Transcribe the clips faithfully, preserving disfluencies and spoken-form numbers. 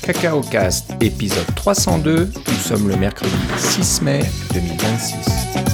CacaoCast, épisode trois cent deux. Nous sommes le mercredi six mai deux mille vingt-six.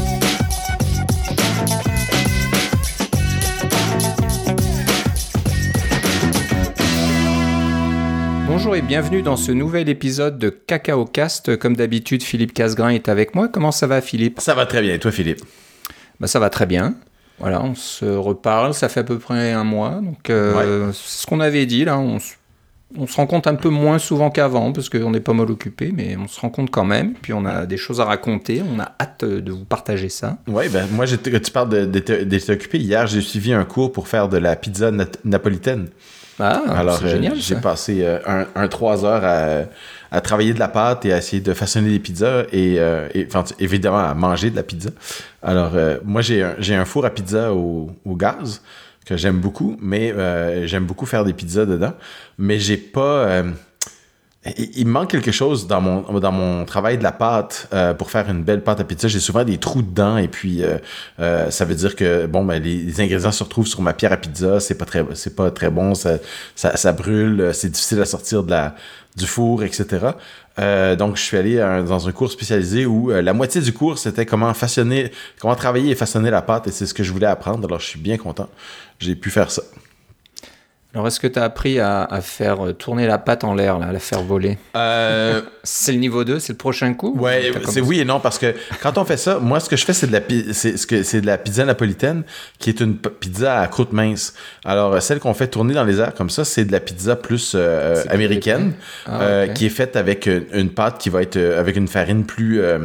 Bonjour et bienvenue dans ce nouvel épisode de CacaoCast. Comme d'habitude, Philippe Casgrain est avec moi. Comment ça va, Philippe ? Ça va très bien. Et toi, Philippe ? Bah, ça va très bien. Voilà, on se reparle. Ça fait à peu près un mois. Donc, euh, ouais. C'est ce qu'on avait dit, là. On se, on se rencontre un peu moins souvent qu'avant parce qu'on est pas mal occupé, mais on se rencontre quand même. Puis, on a des choses à raconter. On a hâte de vous partager ça. Oui, ben moi, j'étais, tu parles de, d'être, d'être occupé. Hier, j'ai suivi un cours pour faire de la pizza na- napolitaine. Ah, Alors, c'est euh, génial, j'ai ça. passé euh, un, un trois heures à, à travailler de la pâte et à essayer de façonner des pizzas et, euh, et enfin, évidemment à manger de la pizza. Alors, euh, moi, j'ai un, j'ai un four à pizza au, au gaz que j'aime beaucoup, mais euh, j'aime beaucoup faire des pizzas dedans. Mais j'ai pas... Euh, il, il me manque quelque chose dans mon, dans mon travail de la pâte euh, pour faire une belle pâte à pizza. J'ai souvent des trous dedans et puis euh, euh, ça veut dire que bon ben les, les ingrédients se retrouvent sur ma pierre à pizza. C'est pas très, c'est pas très bon. Ça, ça, ça brûle. C'est difficile à sortir de la, du four, et cetera. Euh, donc je suis allé euh, dans un cours spécialisé où euh, la moitié du cours c'était comment façonner, comment travailler et façonner la pâte et c'est ce que je voulais apprendre. Alors je suis bien content. J'ai pu faire ça. Alors, est-ce que tu as appris à, à faire tourner la pâte en l'air, là, à la faire voler ? Euh... C'est le niveau deux, c'est le prochain coup ? Ouais, c'est oui et non, parce que quand on fait ça, moi, ce que je fais, c'est de la, c'est, c'est, c'est de la pizza napolitaine, qui est une pizza à croûte mince. Alors, celle qu'on fait tourner dans les airs comme ça, c'est de la pizza plus euh, américaine, ah, okay. euh, qui est faite avec une pâte qui va être avec une farine plus... Euh,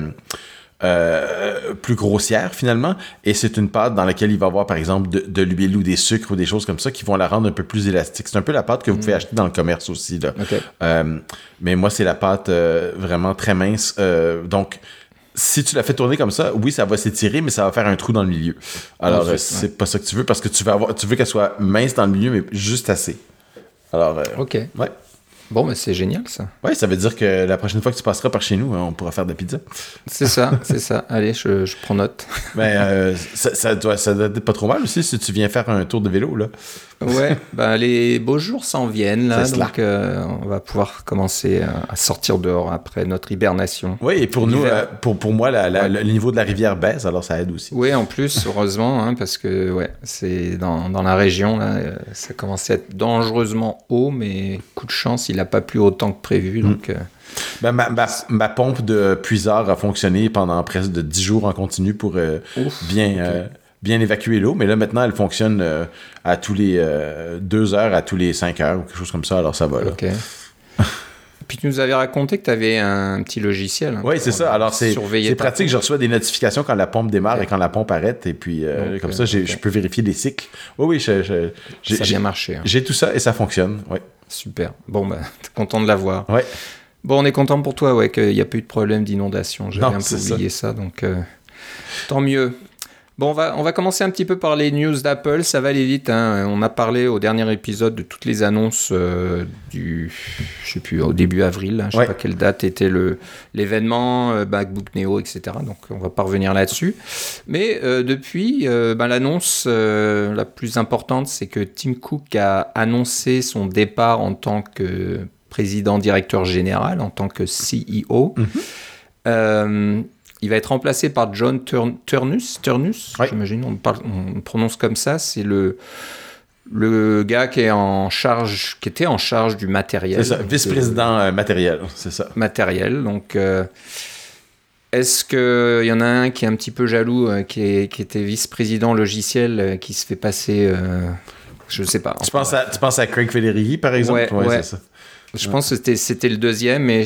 Euh, plus grossière finalement, et c'est une pâte dans laquelle il va y avoir par exemple de, de l'huile ou des sucres ou des choses comme ça qui vont la rendre un peu plus élastique. C'est un peu la pâte que vous mmh. pouvez acheter dans le commerce aussi là. Okay. Euh, mais moi c'est la pâte euh, vraiment très mince, euh, donc si tu la fais tourner comme ça, oui ça va s'étirer mais ça va faire un trou dans le milieu. Alors oh, c'est ouais. pas ça que tu veux parce que tu veux avoir, tu veux qu'elle soit mince dans le milieu mais juste assez. Alors euh, ok. Ouais. Bon, mais c'est génial, ça. Oui, ça veut dire que la prochaine fois que tu passeras par chez nous, hein, on pourra faire de la pizza. C'est ça, c'est ça. Allez, je, je prends note. Ben, euh, ça, ça, doit, ça doit être pas trop mal aussi si tu viens faire un tour de vélo, là. Ouais, ben, les beaux jours s'en viennent, là. Donc, euh, on va pouvoir commencer à sortir dehors après notre hibernation. Oui, et pour nous, euh, pour, pour moi, la, la, ouais. le niveau de la rivière baisse, alors ça aide aussi. Oui, en plus, heureusement, hein, parce que, ouais, c'est dans, dans la région, là, ça commence à être dangereusement haut, mais coup de chance, il n'a pas plu autant que prévu, donc... Mmh. Euh, Ben, ma, ma, ma pompe de puiseur a fonctionné pendant presque de dix jours en continu pour euh, Ouf, bien, okay. euh, bien évacuer l'eau. Mais là, maintenant, elle fonctionne euh, à tous les euh, deux heures, à tous les cinq heures, ou quelque chose comme ça. Alors, ça va, là. OK. Puis tu nous avais raconté que tu avais un petit logiciel. Hein, oui, c'est ça. Alors, c'est, c'est pratique. Je reçois des notifications quand la pompe démarre okay. et quand la pompe arrête. Et puis, euh, Donc, comme ça, j'ai, okay. je peux vérifier les cycles. Oui, oui. Je, je, j'ai, ça a bien marché. Hein. J'ai tout ça et ça fonctionne. Oui. Super. Bon, ben, t'es content de l'avoir. Oui. Bon, on est content pour toi, ouais, qu'il n'y a pas eu de problème d'inondation. J'avais non, un peu oublié ça, ça donc euh, tant mieux. Bon, on va, on va commencer un petit peu par les news d'Apple. Ça va aller vite. Hein. On a parlé au dernier épisode de toutes les annonces euh, du, je sais plus, au début avril. Hein, je ne sais ouais. pas quelle date était le, l'événement, euh, MacBook Neo, et cetera. Donc, on ne va pas revenir là-dessus. Mais euh, depuis, euh, ben, l'annonce euh, la plus importante, c'est que Tim Cook a annoncé son départ en tant que président-directeur général, en tant que C E O. Mm-hmm. Euh, il va être remplacé par John Turn- Turnus, Turnus oui. j'imagine, on, parle, on prononce comme ça. C'est le, le gars qui, est en charge, qui était en charge du matériel. C'est ça, vice-président euh, matériel, c'est ça. Matériel, donc... Euh, est-ce qu'il y en a un qui est un petit peu jaloux, euh, qui, est, qui était vice-président logiciel, euh, qui se fait passer... Euh, je ne sais pas. Tu penses, à, tu penses à Craig Federighi, par exemple? Ouais, ouais, ouais. C'est ça. Je ouais. pense que c'était, c'était le deuxième, mais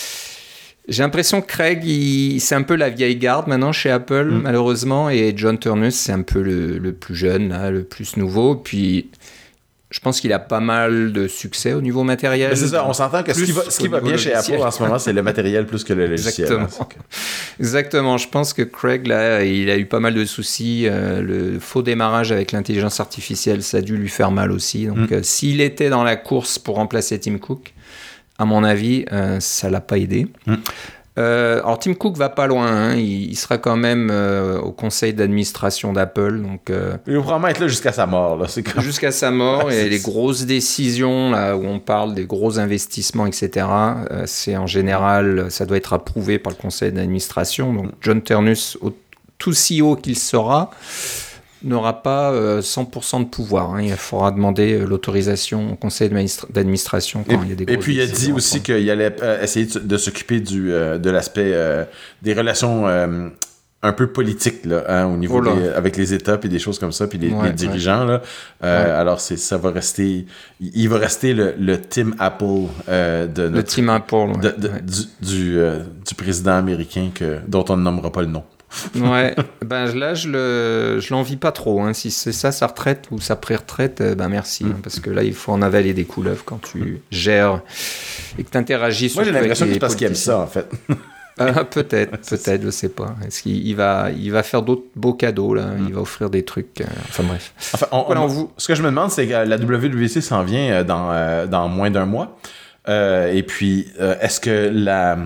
j'ai l'impression que Craig, il, c'est un peu la vieille garde maintenant chez Apple, mm. malheureusement, et John Turnus, c'est un peu le, le plus jeune, là, le plus nouveau. Puis, je pense qu'il a pas mal de succès au niveau matériel. Mais c'est ça, on s'entend que ce qui va, ce qui va bien chez Apple en ce moment, c'est le matériel plus que le logiciel. Exactement. Hein, Exactement. Je pense que Craig, là, il a eu pas mal de soucis. Euh, le faux démarrage avec l'intelligence artificielle, ça a dû lui faire mal aussi. Donc, mm. euh, s'il était dans la course pour remplacer Tim Cook, à mon avis, euh, ça l'a pas aidé. Mm. Euh, alors Tim Cook va pas loin, hein. il, il sera quand même euh, au conseil d'administration d'Apple. Donc, euh, il va probablement être là jusqu'à sa mort. Là. C'est comme... Jusqu'à sa mort, et les grosses décisions, là où on parle des gros investissements, et cetera, euh, c'est en général, ça doit être approuvé par le conseil d'administration. Donc John Ternus, au, tout C E O qu'il sera, n'aura pas euh, cent pour cent de pouvoir. Hein. Il faudra demander euh, l'autorisation au conseil d'administration quand et, il y a des grosses Et puis il a dit aussi qu'il allait euh, essayer de, de s'occuper du, euh, de l'aspect euh, des relations euh, un peu politiques là, hein, au niveau oh des, avec les États puis des choses comme ça puis les, ouais, les dirigeants. ouais. Là. Euh, ouais. Alors c'est, ça va rester... Il va rester le, le Tim Apple euh, de notre, le Tim Apple, ouais. de, de, ouais. du, du, euh, du président américain que, dont on ne nommera pas le nom. Ouais, ben là je le, je l'envie pas trop. Hein. Si c'est ça sa retraite ou sa pré-retraite, ben merci, mm. hein, parce que là il faut en avaler des couleuvres quand tu mm. gères et que tu interagis. Moi j'ai l'impression que c'est parce qu'il aime ça en fait. euh, peut-être, peut-être, je sais pas. Est-ce qu'il il va, il va faire d'autres beaux cadeaux là. Mm. Il va offrir des trucs. Euh, enfin bref. Enfin, on, voilà, on, vous... Ce que je me demande, c'est que la W W D C s'en vient dans euh, dans moins d'un mois. Euh, et puis euh, est-ce que la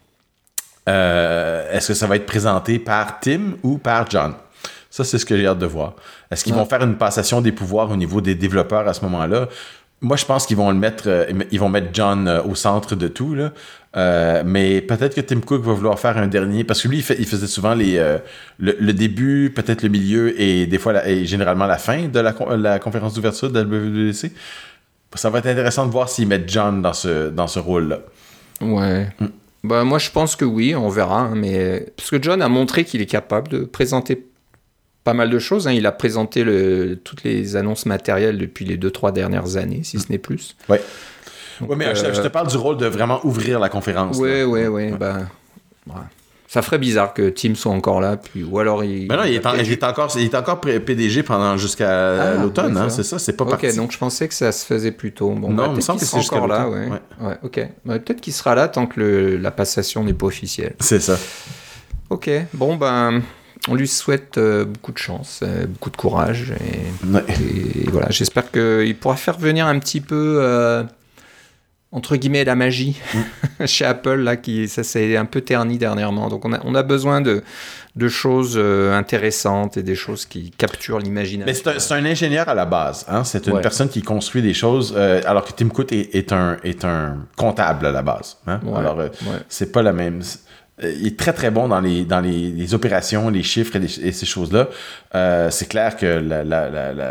Euh, est-ce que ça va être présenté par Tim ou par John? Ça, c'est ce que j'ai hâte de voir. Est-ce qu'ils ouais. vont faire une passation des pouvoirs au niveau des développeurs à ce moment-là? Moi, je pense qu'ils vont le mettre, euh, ils vont mettre John euh, au centre de tout, là. Euh, mais peut-être que Tim Cook va vouloir faire un dernier, parce que lui, il, fait, il faisait souvent les, euh, le, le début, peut-être le milieu et des fois, la, et généralement la fin de la, la conférence d'ouverture de la W W D C. Ça va être intéressant de voir s'ils mettent John dans ce, dans ce rôle-là. Ouais. Mm. Bah, moi, je pense que oui, on verra. Hein, mais... Parce que John a montré qu'il est capable de présenter pas mal de choses. Hein. Il a présenté le... toutes les annonces matérielles depuis les deux, trois dernières années, si ce n'est plus. Oui. Oui, mais euh... je, te, je te parle du rôle de vraiment ouvrir la conférence. Oui, oui, oui. Bah, ouais. Ça ferait bizarre que Tim soit encore là, puis ou alors il. Mais non, il est, en, il est encore, il est encore P D G pendant jusqu'à ah, l'automne, hein, c'est ça, c'est pas okay, parti. Ok, donc je pensais que ça se faisait plus tôt. Bon, non, bah, il me semble que c'est encore là, ouais. ouais. ouais. Ok, bah, peut-être qu'il sera là tant que le, la passation n'est pas officielle. C'est ça. Ok, bon ben, on lui souhaite euh, beaucoup de chance, euh, beaucoup de courage, et, ouais. et voilà, j'espère qu'il pourra faire venir un petit peu. Euh, entre guillemets la magie mm. chez Apple là qui ça s'est un peu terni dernièrement, donc on a on a besoin de de choses euh, intéressantes et des choses qui capturent l'imagination. Mais c'est un, c'est un ingénieur à la base, hein, c'est une ouais. personne qui construit des choses euh, alors que Tim Cook est, est un est un comptable à la base, hein? Ouais. Alors euh, ouais. c'est pas la même. Il est très très bon dans les dans les, les opérations, les chiffres et, les, et ces choses là. Euh, c'est clair que la la la, la,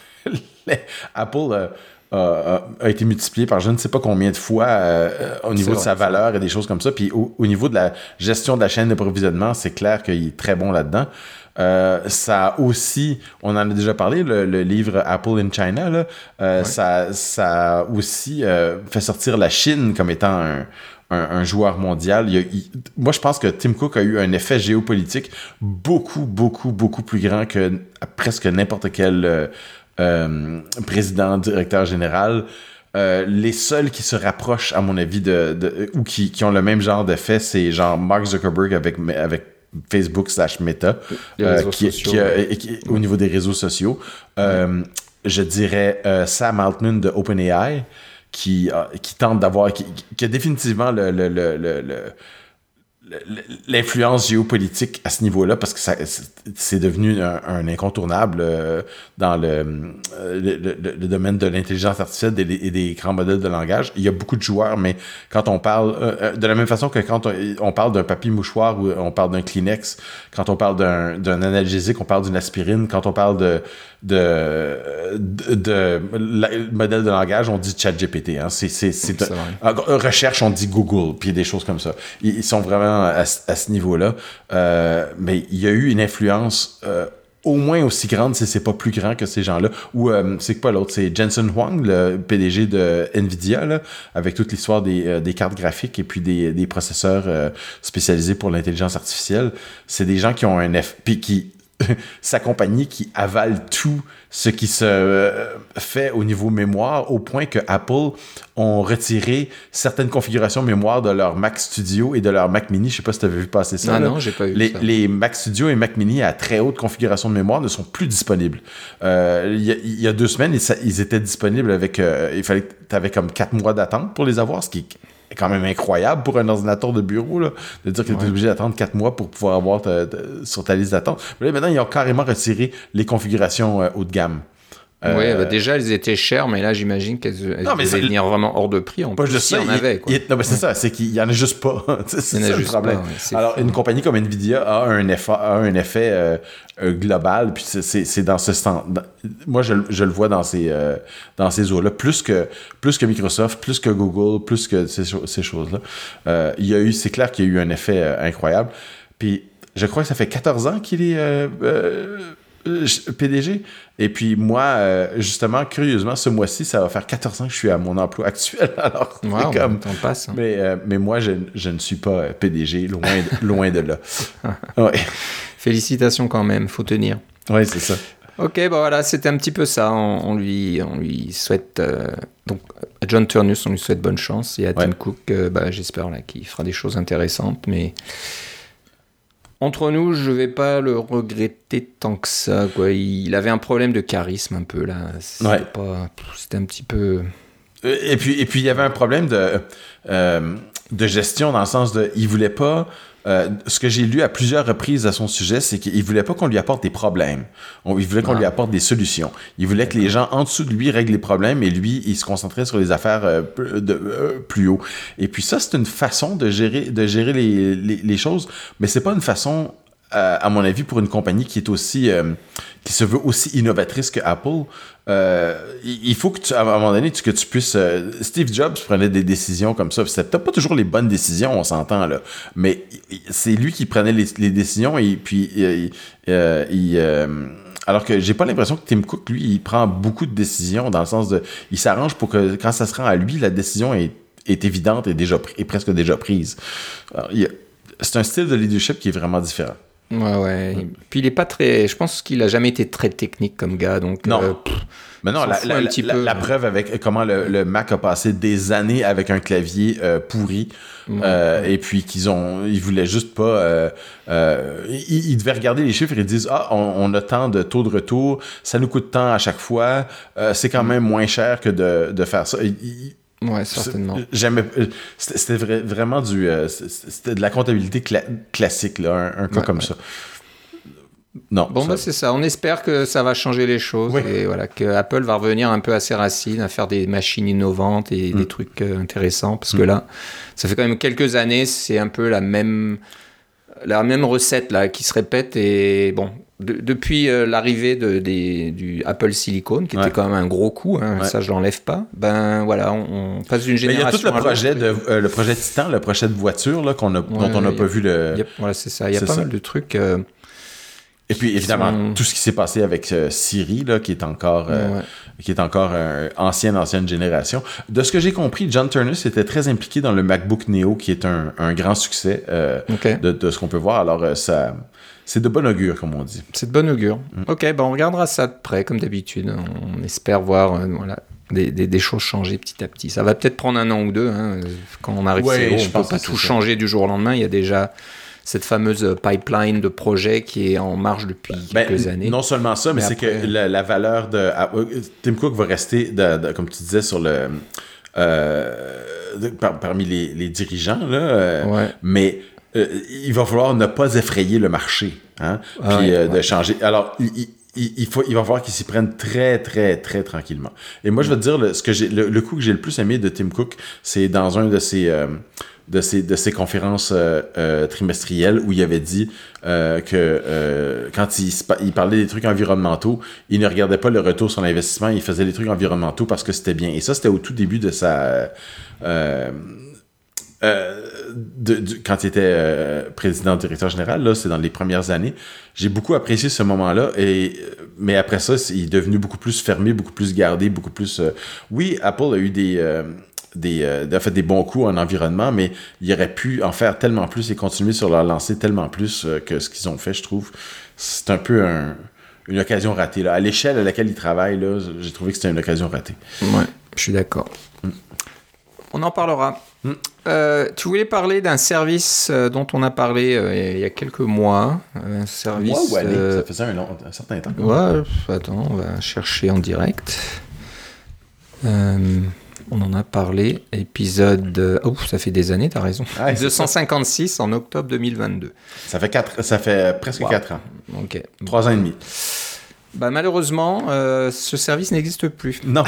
la Apple euh, Euh, a été multiplié par je ne sais pas combien de fois euh, au niveau c'est de vrai, sa valeur et des choses comme ça. Puis au, au niveau de la gestion de la chaîne d'approvisionnement, c'est clair qu'il est très bon là-dedans. Euh, ça a aussi, on en a déjà parlé, le, le livre Apple in China, là, euh, ouais. ça, ça a aussi euh, fait sortir la Chine comme étant un, un, un joueur mondial. Il y a, il, moi, je pense que Tim Cook a eu un effet géopolitique beaucoup, beaucoup, beaucoup plus grand que presque n'importe quel... Euh, Euh, président, directeur général. Euh, les seuls qui se rapprochent, à mon avis, de, de ou qui, qui ont le même genre d'effet, c'est genre Mark Zuckerberg avec, avec Facebook slash Meta, euh, qui, qui, euh, qui, qui, au niveau des réseaux sociaux. Euh, ouais. Je dirais euh, Sam Altman de OpenAI, qui, euh, qui tente d'avoir, qui, qui a définitivement le, le, le, le, le l'influence géopolitique à ce niveau-là, parce que ça, c'est devenu un, un incontournable euh, dans le, euh, le, le, le domaine de l'intelligence artificielle et des, et des grands modèles de langage. Il y a beaucoup de joueurs, mais quand on parle, euh, de la même façon que quand on, on parle d'un papier mouchoir ou on parle d'un Kleenex, quand on parle d'un, d'un analgésique, on parle d'une aspirine, quand on parle de de, de, de, de modèle de langage, on dit ChatGPT. Hein. C'est, c'est, c'est, c'est un, recherche, on dit Google, puis des choses comme ça. Ils, ils sont vraiment à, à ce niveau-là. Euh, mais il y a eu une influence euh, au moins aussi grande, si c'est pas plus grand que ces gens-là. Ou euh, c'est pas l'autre, c'est Jensen Huang, le P D G de Nvidia, là, avec toute l'histoire des, euh, des cartes graphiques et puis des, des processeurs euh, spécialisés pour l'intelligence artificielle. C'est des gens qui ont un F... Puis qui... sa compagnie qui avale tout ce qui se euh, fait au niveau mémoire, au point que Apple ont retiré certaines configurations mémoire de leur Mac Studio et de leur Mac Mini. Je sais pas si tu avais vu passer ça. Non, là. non, j'ai pas vu les, ça. Les Mac Studio et Mac Mini à très haute configuration de mémoire ne sont plus disponibles. Euh, il, y a, il y a deux semaines, ils, ils étaient disponibles avec... Euh, il fallait que tu avais comme quatre mois d'attente pour les avoir, ce qui est quand même incroyable pour un ordinateur de bureau, là, de dire que tu es ouais. obligé d'attendre quatre mois pour pouvoir avoir ta, ta, sur ta liste d'attente. Mais là, maintenant, ils ont carrément retiré les configurations euh, haut de gamme. Euh, oui, bah déjà, elles étaient chères, mais là, j'imagine qu'elles, elles non, mais devaient venir vraiment hors de prix. En plus, je sais, il y en avait. Quoi. Il, non, mais c'est ouais. ça, c'est qu'il n'y en a juste pas. c'est c'est ça le problème. Pas, ouais, Alors, fou. Une compagnie comme Nvidia a un effet, a un effet euh, euh, global, puis c'est, c'est, c'est dans ce stand. Dans, moi, je, je le vois dans ces, euh, dans ces eaux-là. Plus que, plus que Microsoft, plus que Google, plus que ces, ces choses-là. Euh, il y a eu, c'est clair qu'il y a eu un effet euh, incroyable. Puis, je crois que ça fait quatorze ans qu'il est. Euh, euh, P D G. Et puis moi, euh, justement, curieusement, ce mois-ci, ça va faire quatorze ans que je suis à mon emploi actuel. Alors, wow, c'est comme... on passe. Hein. Mais, euh, mais moi, je, je ne suis pas P D G, loin de, loin de là. Ouais. Félicitations quand même, faut tenir. Oui, c'est ça. Ok, bah voilà, c'était un petit peu ça. On, on, lui, on lui souhaite... Euh, donc, à John Turnus, on lui souhaite bonne chance. Et à Tim ouais. Cook, euh, bah, j'espère là, qu'il fera des choses intéressantes, mais... Entre nous, je vais pas le regretter tant que ça, quoi. Il avait un problème de charisme un peu là. C'était ouais. pas, c'était un petit peu. Et puis, et puis il y avait un problème de euh, de gestion dans le sens de, il voulait pas. Euh, ce que j'ai lu à plusieurs reprises à son sujet, c'est qu'il voulait pas qu'on lui apporte des problèmes. On, il voulait qu'on ah. lui apporte des solutions. Il voulait que les gens en dessous de lui règlent les problèmes et lui, il se concentrait sur les affaires euh, de, euh, plus haut. Et puis ça, c'est une façon de gérer, de gérer les, les, les choses, mais c'est pas une façon, euh, à mon avis, pour une compagnie qui est aussi, euh, qui se veut aussi innovatrice que Apple. Euh, il faut que tu, à un moment donné, tu, que tu puisses... Euh, Steve Jobs prenait des décisions comme ça. C'était peut-être pas toujours les bonnes décisions, on s'entend, là. Mais c'est lui qui prenait les, les décisions et puis... Euh, euh, il, euh, alors que j'ai pas l'impression que Tim Cook, lui, il prend beaucoup de décisions dans le sens de... Il s'arrange pour que, quand ça se rend à lui, la décision est, est évidente et, déjà, est presque déjà prise. Alors, il, c'est un style de leadership qui est vraiment différent. Ouais, ouais. Mmh. Puis il est pas très. Je pense qu'il a jamais été très technique comme gars, donc. Non. Euh, Mais non, la, la, la, la, la preuve avec comment le, le Mac a passé des années avec un clavier euh, pourri, ouais, euh, ouais. et puis qu'ils ont, ils voulaient juste pas. Euh, euh, ils, ils devaient regarder les chiffres et ils disent ah, on, on a tant de taux de retour, ça nous coûte tant à chaque fois, euh, c'est quand même moins cher que de, de faire ça. Ils, Ouais, certainement. J'aimais, c'était, c'était vrai, vraiment du, euh, c'était de la comptabilité cla- classique, là, un, un cas ouais, comme ouais. ça. Non. Bon, ça... bah c'est ça. On espère que ça va changer les choses oui. et voilà, que Apple va revenir un peu à ses racines, à faire des machines innovantes et mm. des trucs euh, intéressants, parce mm. que là, ça fait quand même quelques années, c'est un peu la même, la même recette là qui se répète et bon. De, depuis euh, l'arrivée de, des, du Apple Silicon, qui ouais. était quand même un gros coup, hein, ouais. ça je l'enlève pas, ben voilà, on, on passe d'une génération. Mais il y a tout le projet, de, euh, le projet Titan, le projet de voiture là, qu'on a, ouais, dont on n'a pas a, vu le. A, voilà, c'est ça, il y a pas ça. mal de trucs. Euh, Et puis évidemment, sont... tout ce qui s'est passé avec euh, Siri, là, qui est encore, euh, ouais. qui est encore euh, ancienne, ancienne génération. De ce que j'ai compris, John Turnus était très impliqué dans le MacBook Neo, qui est un, un grand succès euh, okay. de, de ce qu'on peut voir. Alors, euh, ça. C'est de bon augure, comme on dit. C'est de bon augure. Mm. OK, ben on regardera ça de près, comme d'habitude. On espère voir euh, voilà, des, des, des choses changer petit à petit. Ça va peut-être prendre un an ou deux. Hein. Quand on arrive ouais, zéro, on ne peut pas tout ça. changer du jour au lendemain. Il y a déjà cette fameuse pipeline de projets qui est en marche depuis ben, quelques années. Non seulement ça, mais, mais c'est après... que la, la valeur de... Tim Cook va rester, de, de, comme tu disais, sur le... Euh, de, par, parmi les, les dirigeants, là. Euh, ouais. Mais... Euh, il va falloir ne pas effrayer le marché, hein, ah puis ouais, euh, de ouais. changer. Alors, il, il, il, faut, il va falloir qu'ils s'y prennent très, très, très tranquillement. Et moi, je vais te dire, le, ce que j'ai, le, le coup que j'ai le plus aimé de Tim Cook, c'est dans un de ses, euh, de ses, de ses conférences euh, euh, trimestrielles où il avait dit euh, que euh, quand il, il parlait des trucs environnementaux, il ne regardait pas le retour sur l'investissement, il faisait les trucs environnementaux parce que c'était bien. Et ça, c'était au tout début de sa... Euh, Euh, de, de, quand il était euh, président directeur général, là, c'est dans les premières années. J'ai beaucoup apprécié ce moment-là, et, mais après ça, il est devenu beaucoup plus fermé, beaucoup plus gardé, beaucoup plus... Euh, oui, Apple a eu des, euh, des, euh, a fait des bons coups en environnement, mais il aurait pu en faire tellement plus et continuer sur leur lancée tellement plus euh, que ce qu'ils ont fait, je trouve. C'est un peu un, une occasion ratée. Là. À l'échelle à laquelle ils travaillent, là, j'ai trouvé que c'était une occasion ratée. Ouais, je suis d'accord. Mm. On en parlera. Mm. Euh, tu voulais parler d'un service euh, dont on a parlé euh, il y a quelques mois. Un service. Ouais, ouais, euh... ça faisait un, long, un certain temps. Ouais, attends, on va chercher en direct. Euh, On en a parlé, épisode... Euh... Oh, ça fait des années, t'as raison. Ah, deux cent cinquante-six en octobre deux mille vingt-deux. Ça fait, quatre, ça fait presque wow. quatre ans. OK. Trois ans et demi. Bah, malheureusement, euh, ce service n'existe plus. Non.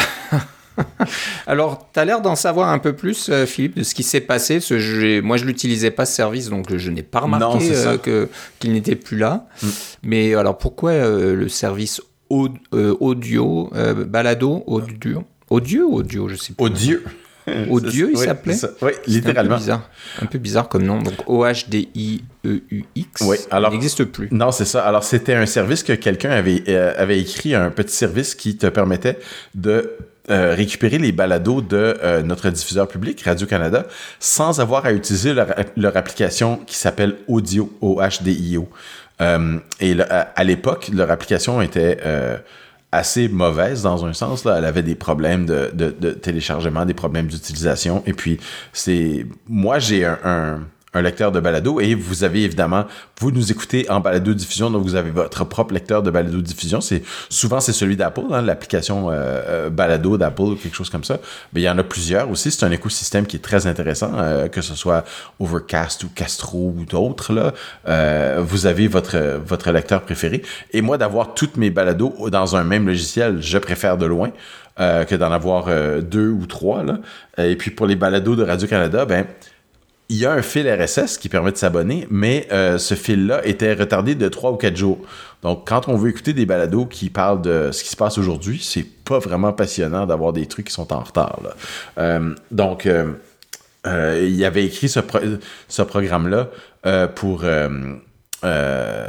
Alors, tu as l'air d'en savoir un peu plus, euh, Philippe, de ce qui s'est passé. Ce, je, moi, je n'utilisais pas ce service, donc je n'ai pas remarqué non, euh, que, qu'il n'était plus là. Mm. Mais alors, pourquoi euh, le service au, euh, audio, euh, balado, audio, audio ou audio, je sais plus. Audio. Audio, il oui, s'appelait. Oui, littéralement. Un peu bizarre, un peu bizarre comme nom. Donc, O H D I E U X. Oui, alors, il n'existe plus. Non, c'est ça. Alors, c'était un service que quelqu'un avait, euh, avait écrit, un petit service qui te permettait de euh, récupérer les balados de euh, notre diffuseur public, Radio-Canada, sans avoir à utiliser leur, leur application qui s'appelle Audio, O H D I O. Euh, et le, à, à l'époque, leur application était... Euh, assez mauvaise dans un sens. Là. Elle avait des problèmes de, de, de téléchargement, des problèmes d'utilisation. Et puis, c'est moi, j'ai un, un, un lecteur de balado et vous avez évidemment, vous nous écoutez en balado-diffusion, donc vous avez votre propre lecteur de balado-diffusion. C'est, souvent, c'est celui d'Apple, hein, l'application euh, balado d'Apple ou quelque chose comme ça. Mais il y en a plusieurs aussi. C'est un écosystème qui est très intéressant, euh, que ce soit Overcast ou Castro ou d'autres. Là. Euh, vous avez votre, votre lecteur préféré. Et moi, d'avoir toutes mes balados dans un même logiciel, je préfère de loin euh, que d'en avoir euh, deux ou trois. Là. Et puis, pour les balados de Radio-Canada, ben il y a un fil R S S qui permet de s'abonner, mais euh, ce fil-là était retardé de trois ou quatre jours. Donc, quand on veut écouter des balados qui parlent de ce qui se passe aujourd'hui, c'est pas vraiment passionnant d'avoir des trucs qui sont en retard. Là. Euh, donc, euh, euh, il avait écrit ce, pro- ce programme-là euh, pour euh, euh,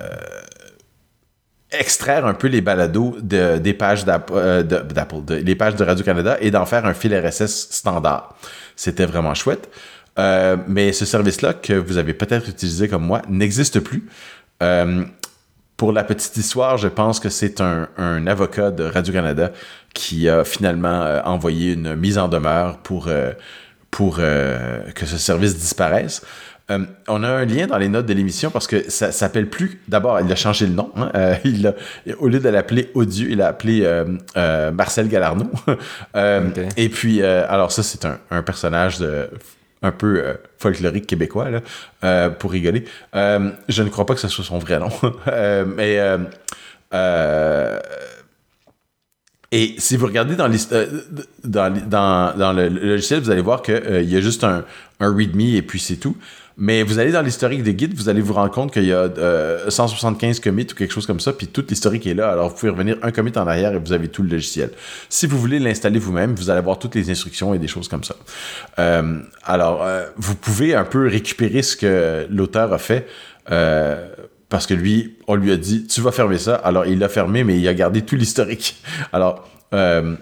extraire un peu les balados de, des pages d'Apple, euh, de, d'Apple de, les pages de Radio-Canada et d'en faire un fil R S S standard. C'était vraiment chouette. Euh, mais ce service-là, que vous avez peut-être utilisé comme moi, n'existe plus. Euh, pour la petite histoire, je pense que c'est un, un avocat de Radio-Canada qui a finalement euh, envoyé une mise en demeure pour, euh, pour euh, que ce service disparaisse. Euh, on a un lien dans les notes de l'émission parce que ça s'appelle plus... D'abord, il a changé le nom. Hein, euh, il a, au lieu de l'appeler Audio, il a appelé euh, euh, Marcel Galarno. euh, okay. Et puis, euh, alors ça, c'est un, un personnage de... un peu euh, folklorique québécois, là, euh, pour rigoler. Euh, je ne crois pas que ce soit son vrai nom. euh, mais... Euh, euh, et si vous regardez dans, euh, dans, dans, dans le, le logiciel, vous allez voir qu'il euh, y a juste un, un README et puis c'est tout. Mais vous allez dans l'historique des guides, vous allez vous rendre compte qu'il y a euh, cent soixante-quinze commits ou quelque chose comme ça, puis tout l'historique est là. Alors, vous pouvez revenir un commit en arrière et vous avez tout le logiciel. Si vous voulez l'installer vous-même, vous allez avoir toutes les instructions et des choses comme ça. Euh, alors, euh, vous pouvez un peu récupérer ce que l'auteur a fait, euh, parce que lui, on lui a dit, tu vas fermer ça. Alors, il l'a fermé, mais il a gardé tout l'historique. Alors, euh,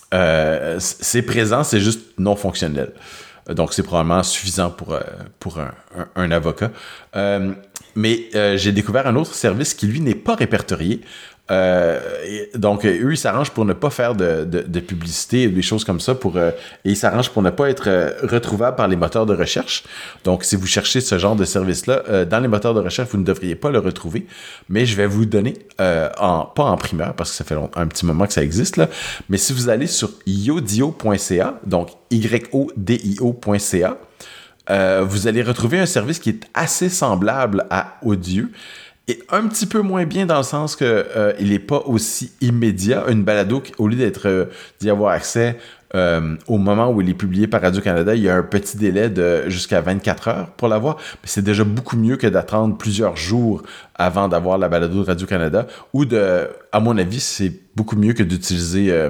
euh, c'est présent, c'est juste non fonctionnel. Donc, c'est probablement suffisant pour, euh, pour un, un, un avocat. Euh, mais euh, j'ai découvert un autre service qui, lui, n'est pas répertorié. Euh, et donc, eux, ils s'arrangent pour ne pas faire de, de, de publicité ou des choses comme ça. Pour, euh, et ils s'arrangent pour ne pas être euh, retrouvables par les moteurs de recherche. Donc, si vous cherchez ce genre de service-là, euh, dans les moteurs de recherche, vous ne devriez pas le retrouver. Mais je vais vous donner, euh, en, pas en primeur, parce que ça fait long, un petit moment que ça existe, là, mais si vous allez sur yodio point c a, donc Y O D I O point c a, euh, vous allez retrouver un service qui est assez semblable à Audio, et un petit peu moins bien dans le sens que euh, il n'est pas aussi immédiat. Une balado, au lieu d'être euh, d'y avoir accès euh, au moment où il est publié par Radio-Canada, il y a un petit délai de jusqu'à vingt-quatre heures pour l'avoir. Mais c'est déjà beaucoup mieux que d'attendre plusieurs jours avant d'avoir la balado de Radio-Canada. Ou de, à mon avis, c'est beaucoup mieux que d'utiliser euh,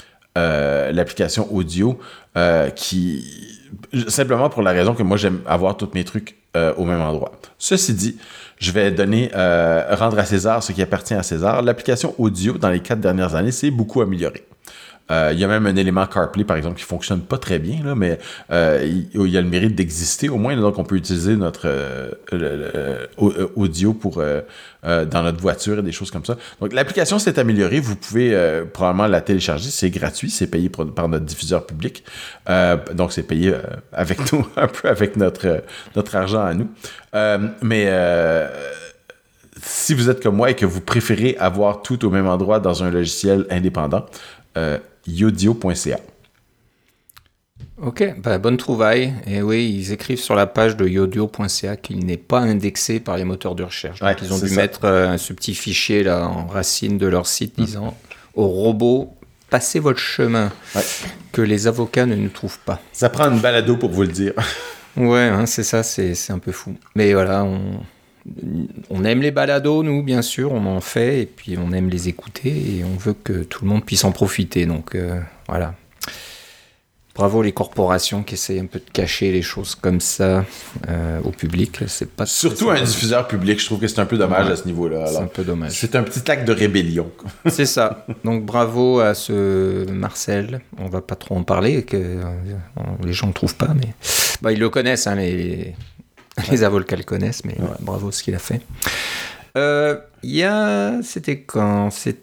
euh, l'application Audio euh, qui... Simplement pour la raison que moi, j'aime avoir tous mes trucs euh, au même endroit. Ceci dit, je vais donner, euh, rendre à César ce qui appartient à César. L'application Audio, dans les quatre dernières années, s'est beaucoup améliorée. Euh, il y a même un élément CarPlay, par exemple, qui fonctionne pas très bien, là, mais euh, il, il y a le mérite d'exister au moins. Là, donc, on peut utiliser notre euh, le, le, le, audio pour, euh, euh, dans notre voiture et des choses comme ça. Donc, l'application s'est améliorée. Vous pouvez euh, probablement la télécharger. C'est gratuit. C'est payé pour, par notre diffuseur public. Euh, donc, c'est payé euh, avec nous, un peu avec notre, euh, notre argent à nous. Euh, mais... Euh, si vous êtes comme moi et que vous préférez avoir tout au même endroit dans un logiciel indépendant, euh, yodio point c a. Ok, bah, bonne trouvaille. Et oui, ils écrivent sur la page de yodio point c a qu'il n'est pas indexé par les moteurs de recherche. Donc, ouais, ils ont dû ça. mettre euh, ce petit fichier là en racine de leur site mmh. disant au robot, passez votre chemin, ouais. que les avocats ne nous trouvent pas. Ça prend une balado pour vous le dire. Ouais, hein, c'est ça, c'est, c'est un peu fou. Mais voilà, on, on aime les balados, nous, bien sûr, on en fait, et puis on aime les écouter, et on veut que tout le monde puisse en profiter. Donc euh, voilà. Bravo les corporations qui essayent un peu de cacher les choses comme ça euh, au public. C'est pas Surtout un diffuseur public, je trouve que c'est un peu dommage ouais, à ce niveau-là. Alors, c'est un peu dommage. C'est un petit acte de rébellion. C'est ça. Donc bravo à ce Marcel. On va pas trop en parler, que euh, les gens ne trouvent pas, mais bah, ils le connaissent, hein, les, les avocats le connaissent, mais ouais. Ouais, bravo ce qu'il a fait. Il euh, y a... C'était quand C'était...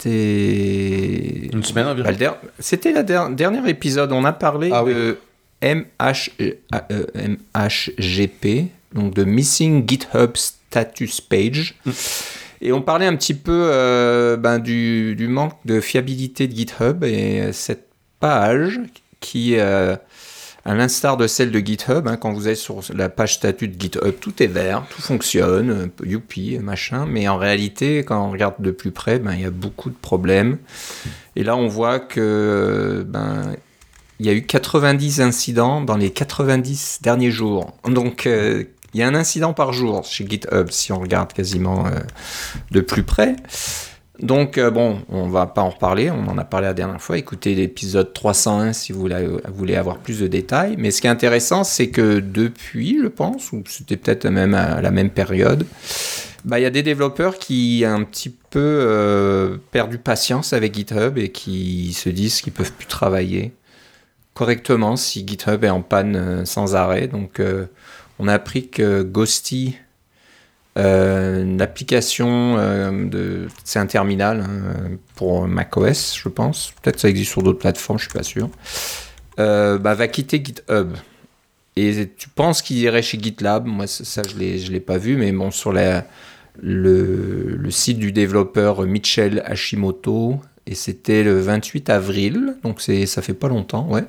Une semaine environ. Der... C'était le der... dernier épisode. On a parlé ah, de oui. M H... euh, M H G P, donc de Missing GitHub Status Page. Mm. Et on parlait un petit peu euh, ben, du, du manque de fiabilité de GitHub et cette page qui, euh, à l'instar de celle de GitHub, hein, quand vous êtes sur la page statut de GitHub, tout est vert, tout fonctionne, youpi, machin, mais en réalité, quand on regarde de plus près, ben, il y a beaucoup de problèmes. Et là, on voit que ben, il y a eu quatre-vingt-dix incidents dans les quatre-vingt-dix derniers jours. Donc, euh, il y a un incident par jour chez GitHub, si on regarde quasiment euh, de plus près. Donc, euh, bon, on ne va pas en reparler, on en a parlé la dernière fois. Écoutez l'épisode trois cent un si vous voulez, vous voulez avoir plus de détails. Mais ce qui est intéressant, c'est que depuis, je pense, ou c'était peut-être même à la même période, bah, y a des développeurs qui ont un petit peu euh, perdu patience avec GitHub et qui se disent qu'ils ne peuvent plus travailler correctement si GitHub est en panne euh, sans arrêt. Donc, euh, on a appris que Ghosty, euh, une application, euh, de, c'est un terminal hein, pour macOS, je pense. Peut-être que ça existe sur d'autres plateformes, je ne suis pas sûr. Euh, bah, va quitter GitHub. Et tu penses qu'il irait chez GitLab. Moi, ça, je ne l'ai, je l'ai pas vu, mais bon, sur la, le, le site du développeur Michel Hashimoto, et c'était le vingt-huit avril, donc c'est, ça fait pas longtemps, ouais.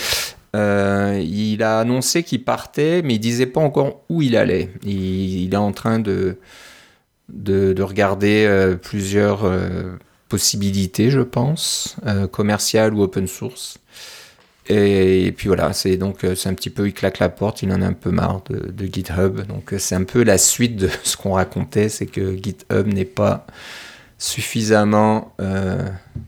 Euh, il a annoncé qu'il partait, mais il disait pas encore où il allait. Il, il est en train de, de, de regarder euh, plusieurs euh, possibilités, je pense, euh, commerciales ou open source. Et, et puis voilà, c'est donc c'est un petit peu, il claque la porte, il en a un peu marre de, de GitHub. Donc c'est un peu la suite de ce qu'on racontait, c'est que GitHub n'est pas suffisamment euh,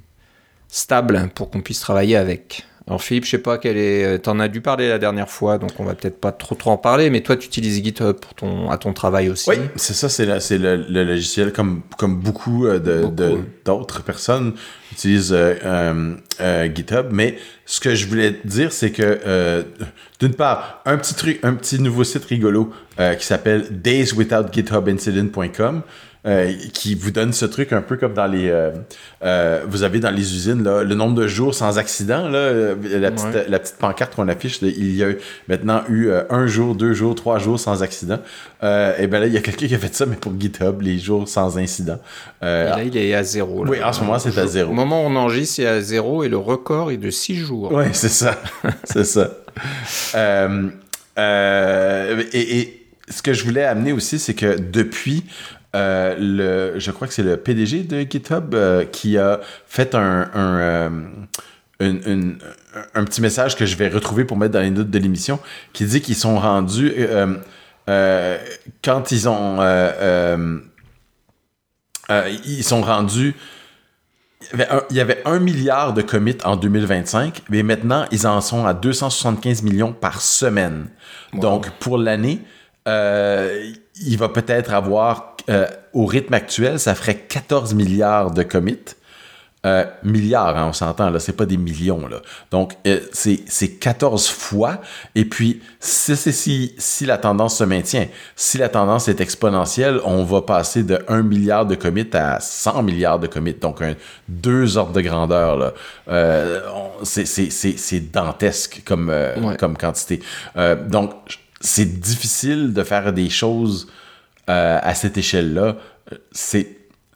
stable pour qu'on puisse travailler avec. Alors Philippe, je sais pas quel est. T'en as dû parler la dernière fois, donc on va peut-être pas trop trop en parler. Mais toi, tu utilises GitHub pour ton à ton travail aussi. Oui, c'est ça, c'est, la, c'est le, le logiciel comme comme beaucoup de, beaucoup. de d'autres personnes utilisent euh, euh, GitHub. Mais ce que je voulais dire, c'est que euh, d'une part, un petit truc, un petit nouveau site rigolo euh, qui s'appelle days without github incident point com. Euh, qui vous donne ce truc un peu comme dans les euh, euh, vous avez dans les usines là, le nombre de jours sans accident là, la, petite, ouais. la petite pancarte qu'on affiche là, il y a maintenant eu euh, un jour, deux jours, trois jours sans accident euh, et ben là il y a quelqu'un qui a fait ça mais pour GitHub les jours sans incident euh, et là il est à zéro là. Oui en ce moment c'est à zéro au moment où on enregistre c'est à zéro et le record est de six jours. Oui c'est ça c'est ça euh, euh, et, et ce que je voulais amener aussi c'est que depuis Euh, le, je crois que c'est le P D G de GitHub euh, qui a fait un, un, euh, une, une, un petit message que je vais retrouver pour mettre dans les notes de l'émission qui dit qu'ils sont rendus euh, euh, quand ils ont euh, euh, euh, ils sont rendus il y, avait un, il y avait un milliard de commits en deux mille vingt-cinq mais maintenant ils en sont à deux cent soixante-quinze millions par semaine. Wow. Donc pour l'année euh, il va peut-être avoir Euh, au rythme actuel, ça ferait quatorze milliards de commits. Euh, milliards, hein, on s'entend, là, c'est pas des millions. Là. Donc, euh, c'est, c'est quatorze fois. Et puis, si, si, si la tendance se maintient, si la tendance est exponentielle, on va passer de un milliard de commits à cent milliards de commits. Donc, un, deux ordres de grandeur. Là. Euh, on, c'est, c'est, c'est, c'est dantesque comme, euh, ouais. comme quantité. Euh, donc, c'est difficile de faire des choses Euh, à cette échelle-là. C'est,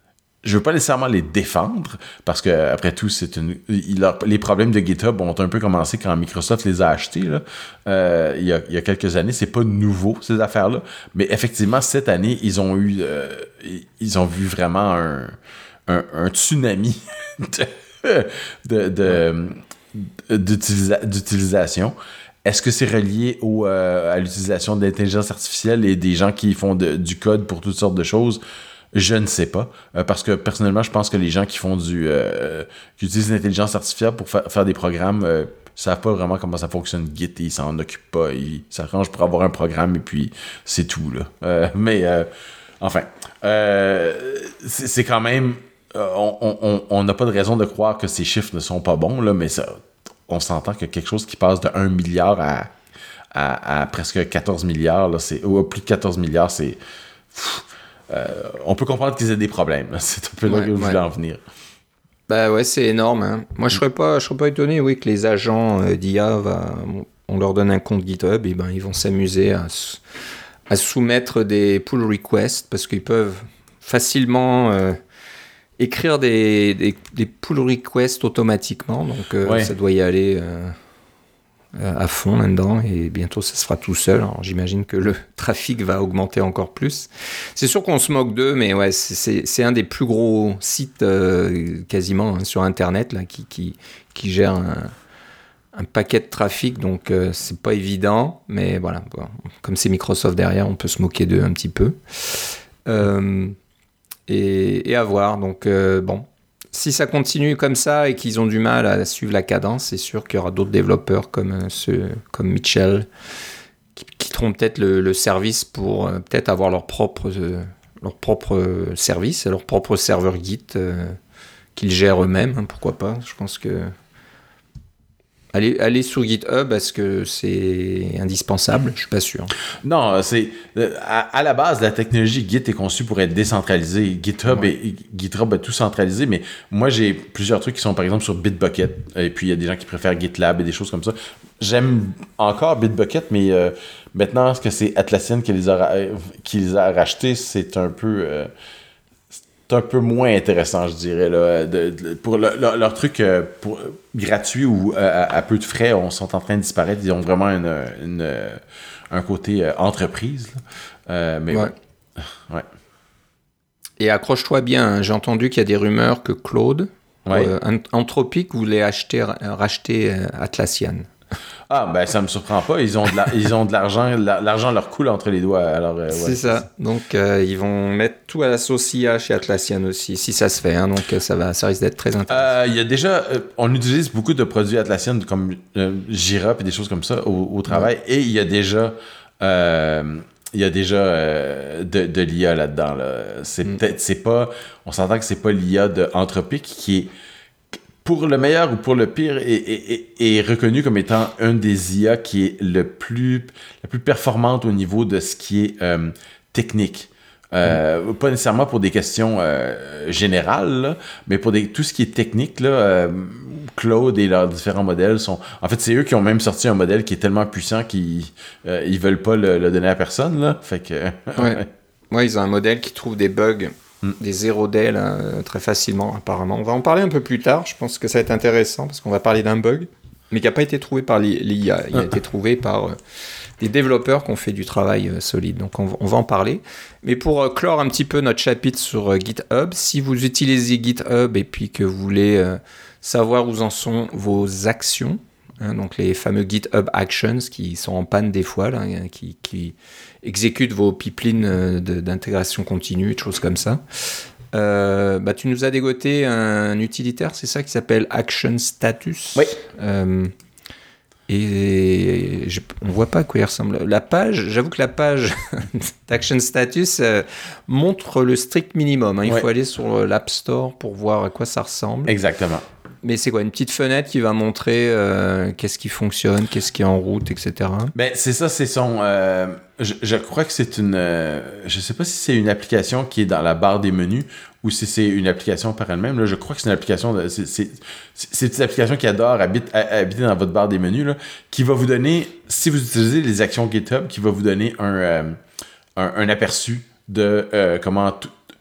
je veux pas nécessairement les défendre, parce que après tout, c'est une. Il a, les problèmes de GitHub ont un peu commencé quand Microsoft les a achetés, là, euh, il, y a, il y a quelques années. C'est pas nouveau, ces affaires-là. Mais effectivement, cette année, ils ont eu. Euh, ils ont vu vraiment un, un, un tsunami de, de, de, d'utilisa, d'utilisation. Est-ce que c'est relié au, euh, à l'utilisation de l'intelligence artificielle et des gens qui font de, du code pour toutes sortes de choses? Je ne sais pas. Euh, parce que personnellement, je pense que les gens qui font du. Euh, qui utilisent l'intelligence artificielle pour fa- faire des programmes euh, savent pas vraiment comment ça fonctionne Git et ils s'en occupent pas. Ils s'arrangent pour avoir un programme et puis c'est tout, là. Euh, mais euh, enfin. Euh, c'est, c'est quand même. Euh, on n'a pas de raison de croire que ces chiffres ne sont pas bons, là, mais ça, on s'entend que quelque chose qui passe de un milliard à, à, à presque quatorze milliards, là, c'est, ou plus de quatorze milliards, c'est. Pff, Euh, on peut comprendre qu'ils aient des problèmes. Là. C'est un peu là ouais, que je ouais. voulais en venir. Bah ouais, c'est énorme. Hein. Moi, je serais pas, je serais pas étonné, oui, que les agents euh, d'I A, va, on leur donne un compte GitHub et ben ils vont s'amuser à, à soumettre des pull requests parce qu'ils peuvent facilement euh, écrire des, des, des pull requests automatiquement. Donc euh, ouais. ça doit y aller. Euh, à fond là-dedans et bientôt ça se fera tout seul. Alors j'imagine que le trafic va augmenter encore plus. C'est sûr qu'on se moque d'eux, mais ouais, c'est, c'est, c'est un des plus gros sites euh, quasiment hein, sur Internet là, qui, qui, qui gère un, un paquet de trafic, donc euh, c'est pas évident, mais voilà, bon, comme c'est Microsoft derrière, on peut se moquer d'eux un petit peu. Euh, et, et à voir, donc euh, bon. Si ça continue comme ça et qu'ils ont du mal à suivre la cadence, c'est sûr qu'il y aura d'autres développeurs comme ceux, comme Mitchell qui quitteront peut-être le, le service pour euh, peut-être avoir leur propre, euh, leur propre service, leur propre serveur Git euh, qu'ils gèrent eux-mêmes. Hein, pourquoi pas ? Je pense que Aller, aller sur GitHub, est-ce que c'est indispensable ? Je suis pas sûr. Non, c'est à, à la base, la technologie Git est conçue pour être décentralisée. GitHub, ouais. est, GitHub est tout centralisé, mais moi, j'ai plusieurs trucs qui sont, par exemple, sur Bitbucket. Et puis, il y a des gens qui préfèrent GitLab et des choses comme ça. J'aime encore Bitbucket, mais euh, maintenant, est-ce que c'est Atlassian qui les a, qui les a rachetés? C'est un peu... Euh, c'est un peu moins intéressant, je dirais. Là, de, de, pour le, leur, leur truc euh, pour, gratuit ou euh, à, à peu de frais, on sont en train de disparaître. Ils ont vraiment une, une, un côté euh, entreprise. Euh, mais ouais. ouais. Et accroche-toi bien, hein, j'ai entendu qu'il y a des rumeurs que Claude, ouais. euh, Anthropic voulait acheter, racheter euh, Atlassian. Ah, ben ça me surprend pas. Ils ont de, la, ils ont de l'argent. La, l'argent leur coule entre les doigts. Alors, euh, ouais, c'est, c'est ça. ça. Donc, euh, ils vont mettre tout à la sauce I A chez Atlassian aussi, si ça se fait. Hein, donc, ça, va, ça risque d'être très intéressant. Il euh, y a déjà... Euh, on utilise beaucoup de produits Atlassian comme euh, Jira et des choses comme ça au, au travail. Ouais. Et il y a déjà... Euh, il y a déjà euh, de, de l'I A là-dedans. Là. C'est mm. peut-être... C'est pas... On s'entend que c'est pas l'I A de Anthropic qui est... pour le meilleur ou pour le pire, est, est, est, est reconnu comme étant un des I A qui est le plus, la plus performante au niveau de ce qui est euh, technique. Euh, mm. Pas nécessairement pour des questions euh, générales, là, mais pour des, tout ce qui est technique, là, euh, Claude et leurs différents modèles sont... En fait, c'est eux qui ont même sorti un modèle qui est tellement puissant qu'ils euh, ils veulent pas le, le donner à personne. Là. Fait que... ouais. ouais, ils ont un modèle qui trouve des bugs... des zéro D là, très facilement apparemment. On va en parler un peu plus tard, je pense que ça va être intéressant parce qu'on va parler d'un bug, mais qui n'a pas été trouvé par l'I A, il a été trouvé par euh, des développeurs qui ont fait du travail euh, solide, donc on, on va en parler. Mais pour euh, clore un petit peu notre chapitre sur euh, GitHub, si vous utilisez GitHub et puis que vous voulez euh, savoir où en sont vos actions, hein, donc les fameux GitHub Actions qui sont en panne des fois, là, qui... qui exécute vos pipelines de, d'intégration continue, des choses comme ça. Euh, bah, tu nous as dégoté un utilitaire, c'est ça, qui s'appelle Action Status. Oui. Euh, et je, on ne voit pas à quoi il ressemble. La page, j'avoue que la page d'Action Status euh, montre le strict minimum. Hein. Il ouais. faut aller sur l'App Store pour voir à quoi ça ressemble. Exactement. Mais c'est quoi, une petite fenêtre qui va montrer euh, qu'est-ce qui fonctionne, qu'est-ce qui est en route, et cetera. Ben, c'est ça, c'est son... Euh, je, je crois que c'est une... Euh, je sais pas si c'est une application qui est dans la barre des menus ou si c'est une application par elle-même. Là, je crois que c'est une application... De, c'est, c'est, c'est une application qui adore habite, habiter dans votre barre des menus, là, qui va vous donner, si vous utilisez les actions GitHub, qui va vous donner un, euh, un, un aperçu de euh, comment... Tout,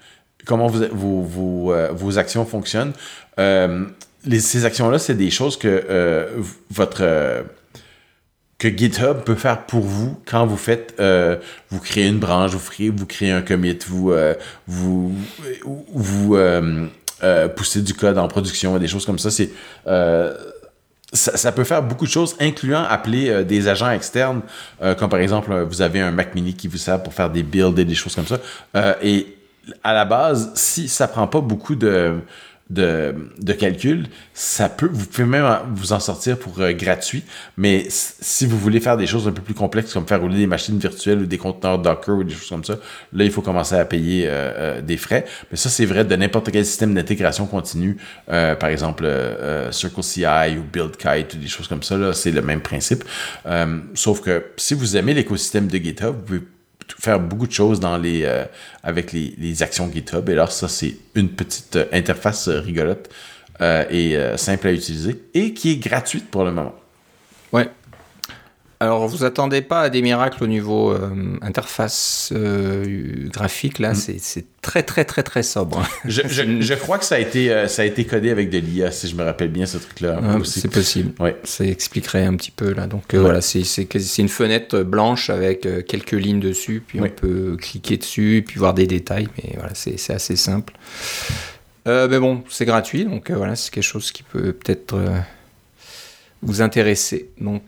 comment vous, vous, vous, euh, vos actions fonctionnent. Euh, les, ces actions-là, c'est des choses que euh, votre... Euh, que GitHub peut faire pour vous quand vous faites, euh, vous créez une branche, vous créez, vous créez un commit, vous, euh, vous, vous euh, euh, poussez du code en production, des choses comme ça. C'est, euh, ça, ça peut faire beaucoup de choses, incluant appeler euh, des agents externes, euh, comme par exemple, vous avez un Mac Mini qui vous sert pour faire des builds et des choses comme ça. Euh, et à la base, si ça prend pas beaucoup de... De, de calcul, ça peut, vous pouvez même vous en sortir pour euh, gratuit, mais si vous voulez faire des choses un peu plus complexes, comme faire rouler des machines virtuelles ou des conteneurs Docker ou des choses comme ça, là, il faut commencer à payer euh, euh, des frais. Mais ça, c'est vrai de n'importe quel système d'intégration continue, euh, par exemple euh, CircleCI ou BuildKite ou des choses comme ça, là, c'est le même principe. Euh, sauf que si vous aimez l'écosystème de GitHub, vous pouvez faire beaucoup de choses dans les, euh, avec les, les actions GitHub. Et alors, ça, c'est une petite euh, interface euh, rigolote euh, et euh, simple à utiliser et qui est gratuite pour le moment. Ouais. Alors, vous attendez pas à des miracles au niveau euh, interface euh, graphique, là, mm. c'est, c'est très, très, très, très sobre. je, je, je crois que ça a, été, euh, ça a été codé avec de l'I A, si je me rappelle bien, ce truc-là. Ah, aussi. C'est possible. Ouais. Ça expliquerait un petit peu, là. Donc, euh, ouais. voilà, c'est, c'est, c'est une fenêtre blanche avec euh, quelques lignes dessus, puis ouais. on peut cliquer dessus, puis voir des détails, mais voilà, c'est, c'est assez simple. Euh, mais bon, c'est gratuit, donc euh, voilà, c'est quelque chose qui peut peut-être euh, vous intéresser. Donc,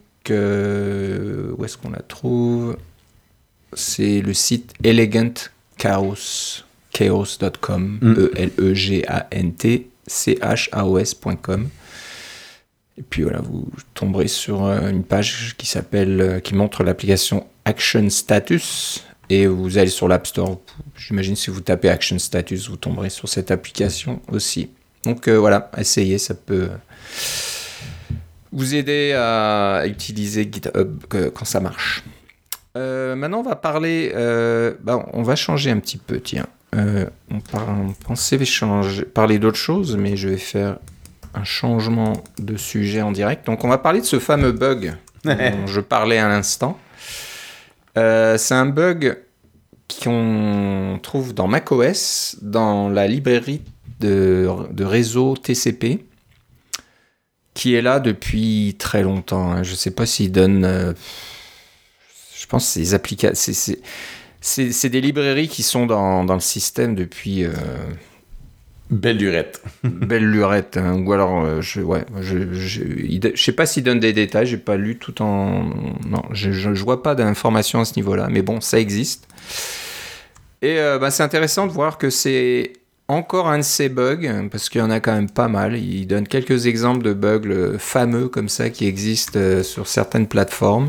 Euh, où est-ce qu'on la trouve? C'est le site elegant chaos chaos point com, mm. E L E G A N T C H A O S point com. Et puis voilà, vous tomberez sur une page qui s'appelle, qui montre l'application Action Status, et vous allez sur l'App Store. J'imagine si vous tapez Action Status, vous tomberez sur cette application aussi. Donc euh, voilà, essayez, ça peut vous aider à utiliser GitHub quand ça marche. Euh, maintenant, on va parler... Euh, bah, on va changer un petit peu, tiens. Euh, on, par, on pensait changer, parler d'autre chose, mais je vais faire un changement de sujet en direct. Donc, on va parler de ce fameux bug dont je parlais à l'instant. Euh, c'est un bug qu'on trouve dans macOS, dans la librairie de, de réseau T C P, qui est là depuis très longtemps. Je ne sais pas s'il donne... Euh, je pense que c'est des applications... C'est, c'est, c'est, c'est des librairies qui sont dans, dans le système depuis... Euh, belle lurette. belle lurette. Hein, ou alors, je ouais, je, je, je sais pas s'il donne des détails. Je n'ai pas lu tout en... Non, je ne vois pas d'informations à ce niveau-là. Mais bon, ça existe. Et euh, bah, c'est intéressant de voir que c'est... encore un de ces bugs, parce qu'il y en a quand même pas mal. Il donne quelques exemples de bugs fameux comme ça qui existent sur certaines plateformes,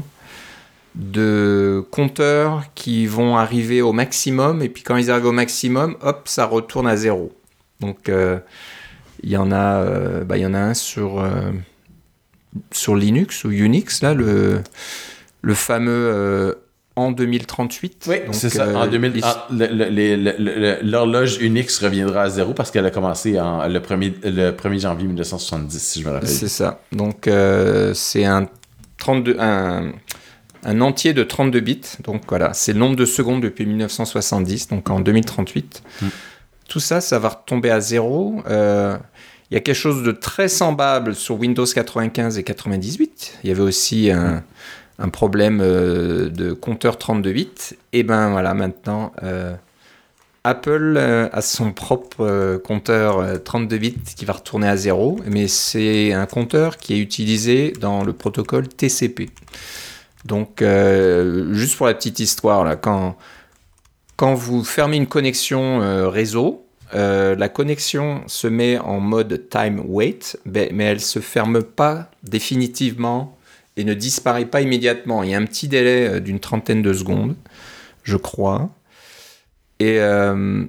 de compteurs qui vont arriver au maximum, et puis quand ils arrivent au maximum, hop, ça retourne à zéro. Donc euh, il y en a, euh, bah, il y en a un sur, euh, sur Linux ou Unix, là, le, le fameux... Euh, en deux mille trente-huit. Oui, donc, c'est ça. Euh, en deux mille, les... en, le, le, le, le, l'horloge Unix reviendra à zéro parce qu'elle a commencé en, le, premier, le premier janvier dix-neuf cent soixante-dix, si je me rappelle. C'est ça. Donc, euh, c'est un, trente-deux, un, un entier de trente-deux bits. Donc, voilà, c'est le nombre de secondes depuis dix-neuf cent soixante-dix, donc en deux mille trente-huit. Hmm. Tout ça, ça va retomber à zéro. Euh, il y a quelque chose de très semblable sur Windows quatre-vingt-quinze et quatre-vingt-dix-huit. Il y avait aussi un... Hmm. un problème euh, de compteur trente-deux bits, et ben voilà, maintenant, euh, Apple euh, a son propre euh, compteur euh, trente-deux bits qui va retourner à zéro, mais c'est un compteur qui est utilisé dans le protocole T C P. Donc, euh, juste pour la petite histoire, là, quand, quand vous fermez une connexion euh, réseau, euh, la connexion se met en mode time wait, mais elle ne se ferme pas définitivement et ne disparaît pas immédiatement. Il y a un petit délai d'une trentaine de secondes, je crois. Et, euh,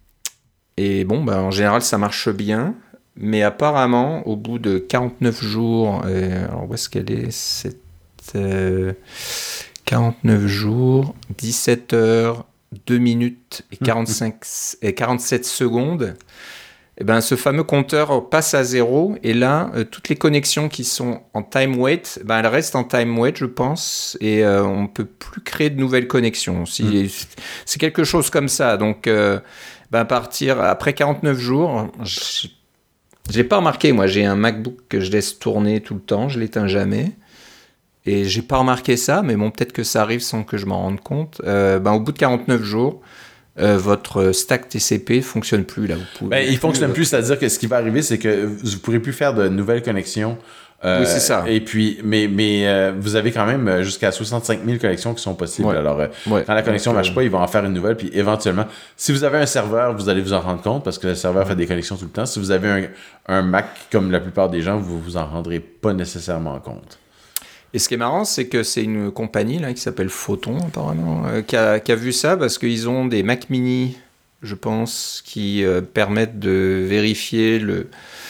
et bon, ben, en général, ça marche bien. Mais apparemment, au bout de quarante-neuf jours... Euh, alors, où est-ce qu'elle est cette, euh, quarante-neuf jours, dix-sept heures, deux minutes et, quarante-cinq, et quarante-sept secondes... eh ben, ce fameux compteur passe à zéro. Et là, euh, toutes les connexions qui sont en time wait, ben, elles restent en time wait, je pense. Et euh, on ne peut plus créer de nouvelles connexions. Si, mmh. C'est quelque chose comme ça. Donc, euh, ben, à partir, après quarante-neuf jours, je n'ai pas remarqué. Moi, j'ai un MacBook que je laisse tourner tout le temps. Je ne l'éteins jamais. Et je n'ai pas remarqué ça. Mais bon, peut-être que ça arrive sans que je m'en rende compte. Euh, ben, au bout de quarante-neuf jours... Euh, votre stack T C P ne fonctionne plus. Là. Vous pouvez ben, il ne fonctionne plus, c'est-à-dire que ce qui va arriver, c'est que vous ne pourrez plus faire de nouvelles connexions. Euh, oui, c'est ça. Et puis, mais, mais euh, vous avez quand même jusqu'à soixante-cinq mille connexions qui sont possibles. Ouais. Alors, euh, ouais. quand la connexion ne marche pas, ils vont en faire une nouvelle. Puis éventuellement, si vous avez un serveur, vous allez vous en rendre compte parce que le serveur fait des connexions tout le temps. Si vous avez un, un Mac, comme la plupart des gens, vous ne vous en rendrez pas nécessairement compte. Et ce qui est marrant, c'est que c'est une compagnie là, qui s'appelle Photon, apparemment, euh, qui, a, qui a vu ça parce qu'ils ont des Mac Mini, je pense, qui euh, permettent de vérifier le,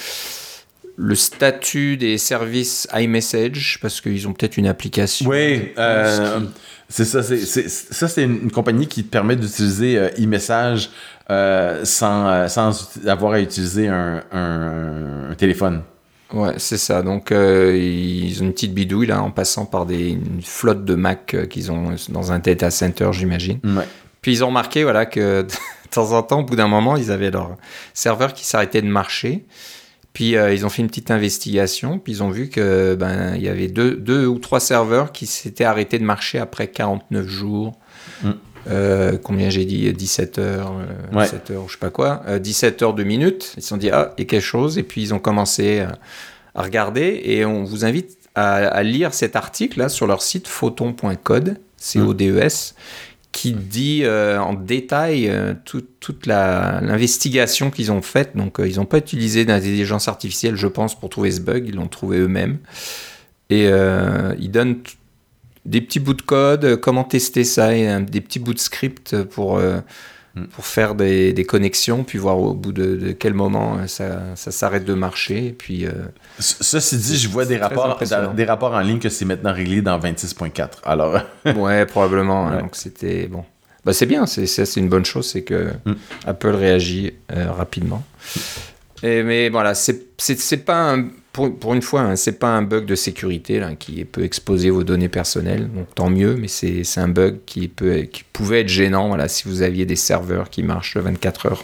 le statut des services iMessage parce qu'ils ont peut-être une application. Oui, euh, qui... c'est ça. C'est, c'est, ça, c'est une compagnie qui te permet d'utiliser euh, iMessage euh, sans, euh, sans avoir à utiliser un, un, un téléphone. Ouais, c'est ça. Donc, euh, ils ont une petite bidouille, là, en passant par des, une flotte de Mac euh, qu'ils ont dans un data center, j'imagine. Ouais. Puis, ils ont remarqué, voilà, que de temps en temps, au bout d'un moment, ils avaient leur serveur qui s'arrêtait de marcher. Puis, euh, ils ont fait une petite investigation. Puis, ils ont vu que, ben, il y avait deux, deux ou trois serveurs qui s'étaient arrêtés de marcher après quarante-neuf jours. Mm. Euh, combien j'ai dit dix-sept heures, euh, ouais. dix-sept heures, je sais pas quoi, euh, dix-sept heures, deux minutes. Ils se sont dit, ah, il y a quelque chose. Et puis, ils ont commencé à, à regarder. Et on vous invite à, à lire cet article là sur leur site photon point code, C O D E S, qui dit euh, en détail euh, tout, toute la, l'investigation qu'ils ont faite. Donc, euh, ils n'ont pas utilisé d'intelligence artificielle, je pense, pour trouver ce bug. Ils l'ont trouvé eux-mêmes. Et euh, ils donnent t- des petits bouts de code, comment tester ça, et euh, des petits bouts de script pour, euh, mm. pour faire des, des connexions, puis voir au bout de, de quel moment euh, ça, ça s'arrête de marcher. Et puis, euh, Ceci dit, je vois des rapports, des rapports en ligne que c'est maintenant réglé dans vingt-six point quatre. Alors... ouais, probablement. Ouais. Hein, donc c'était bon. Bah, c'est bien, c'est, c'est, c'est une bonne chose, c'est que mm. Apple réagit euh, rapidement. Et, mais voilà, c'est, c'est, c'est pas un... Pour, pour une fois, hein, c'est pas un bug de sécurité là, qui peut exposer vos données personnelles, donc tant mieux, mais c'est, c'est un bug qui, peut, qui pouvait être gênant voilà, si vous aviez des serveurs qui marchent vingt-quatre heures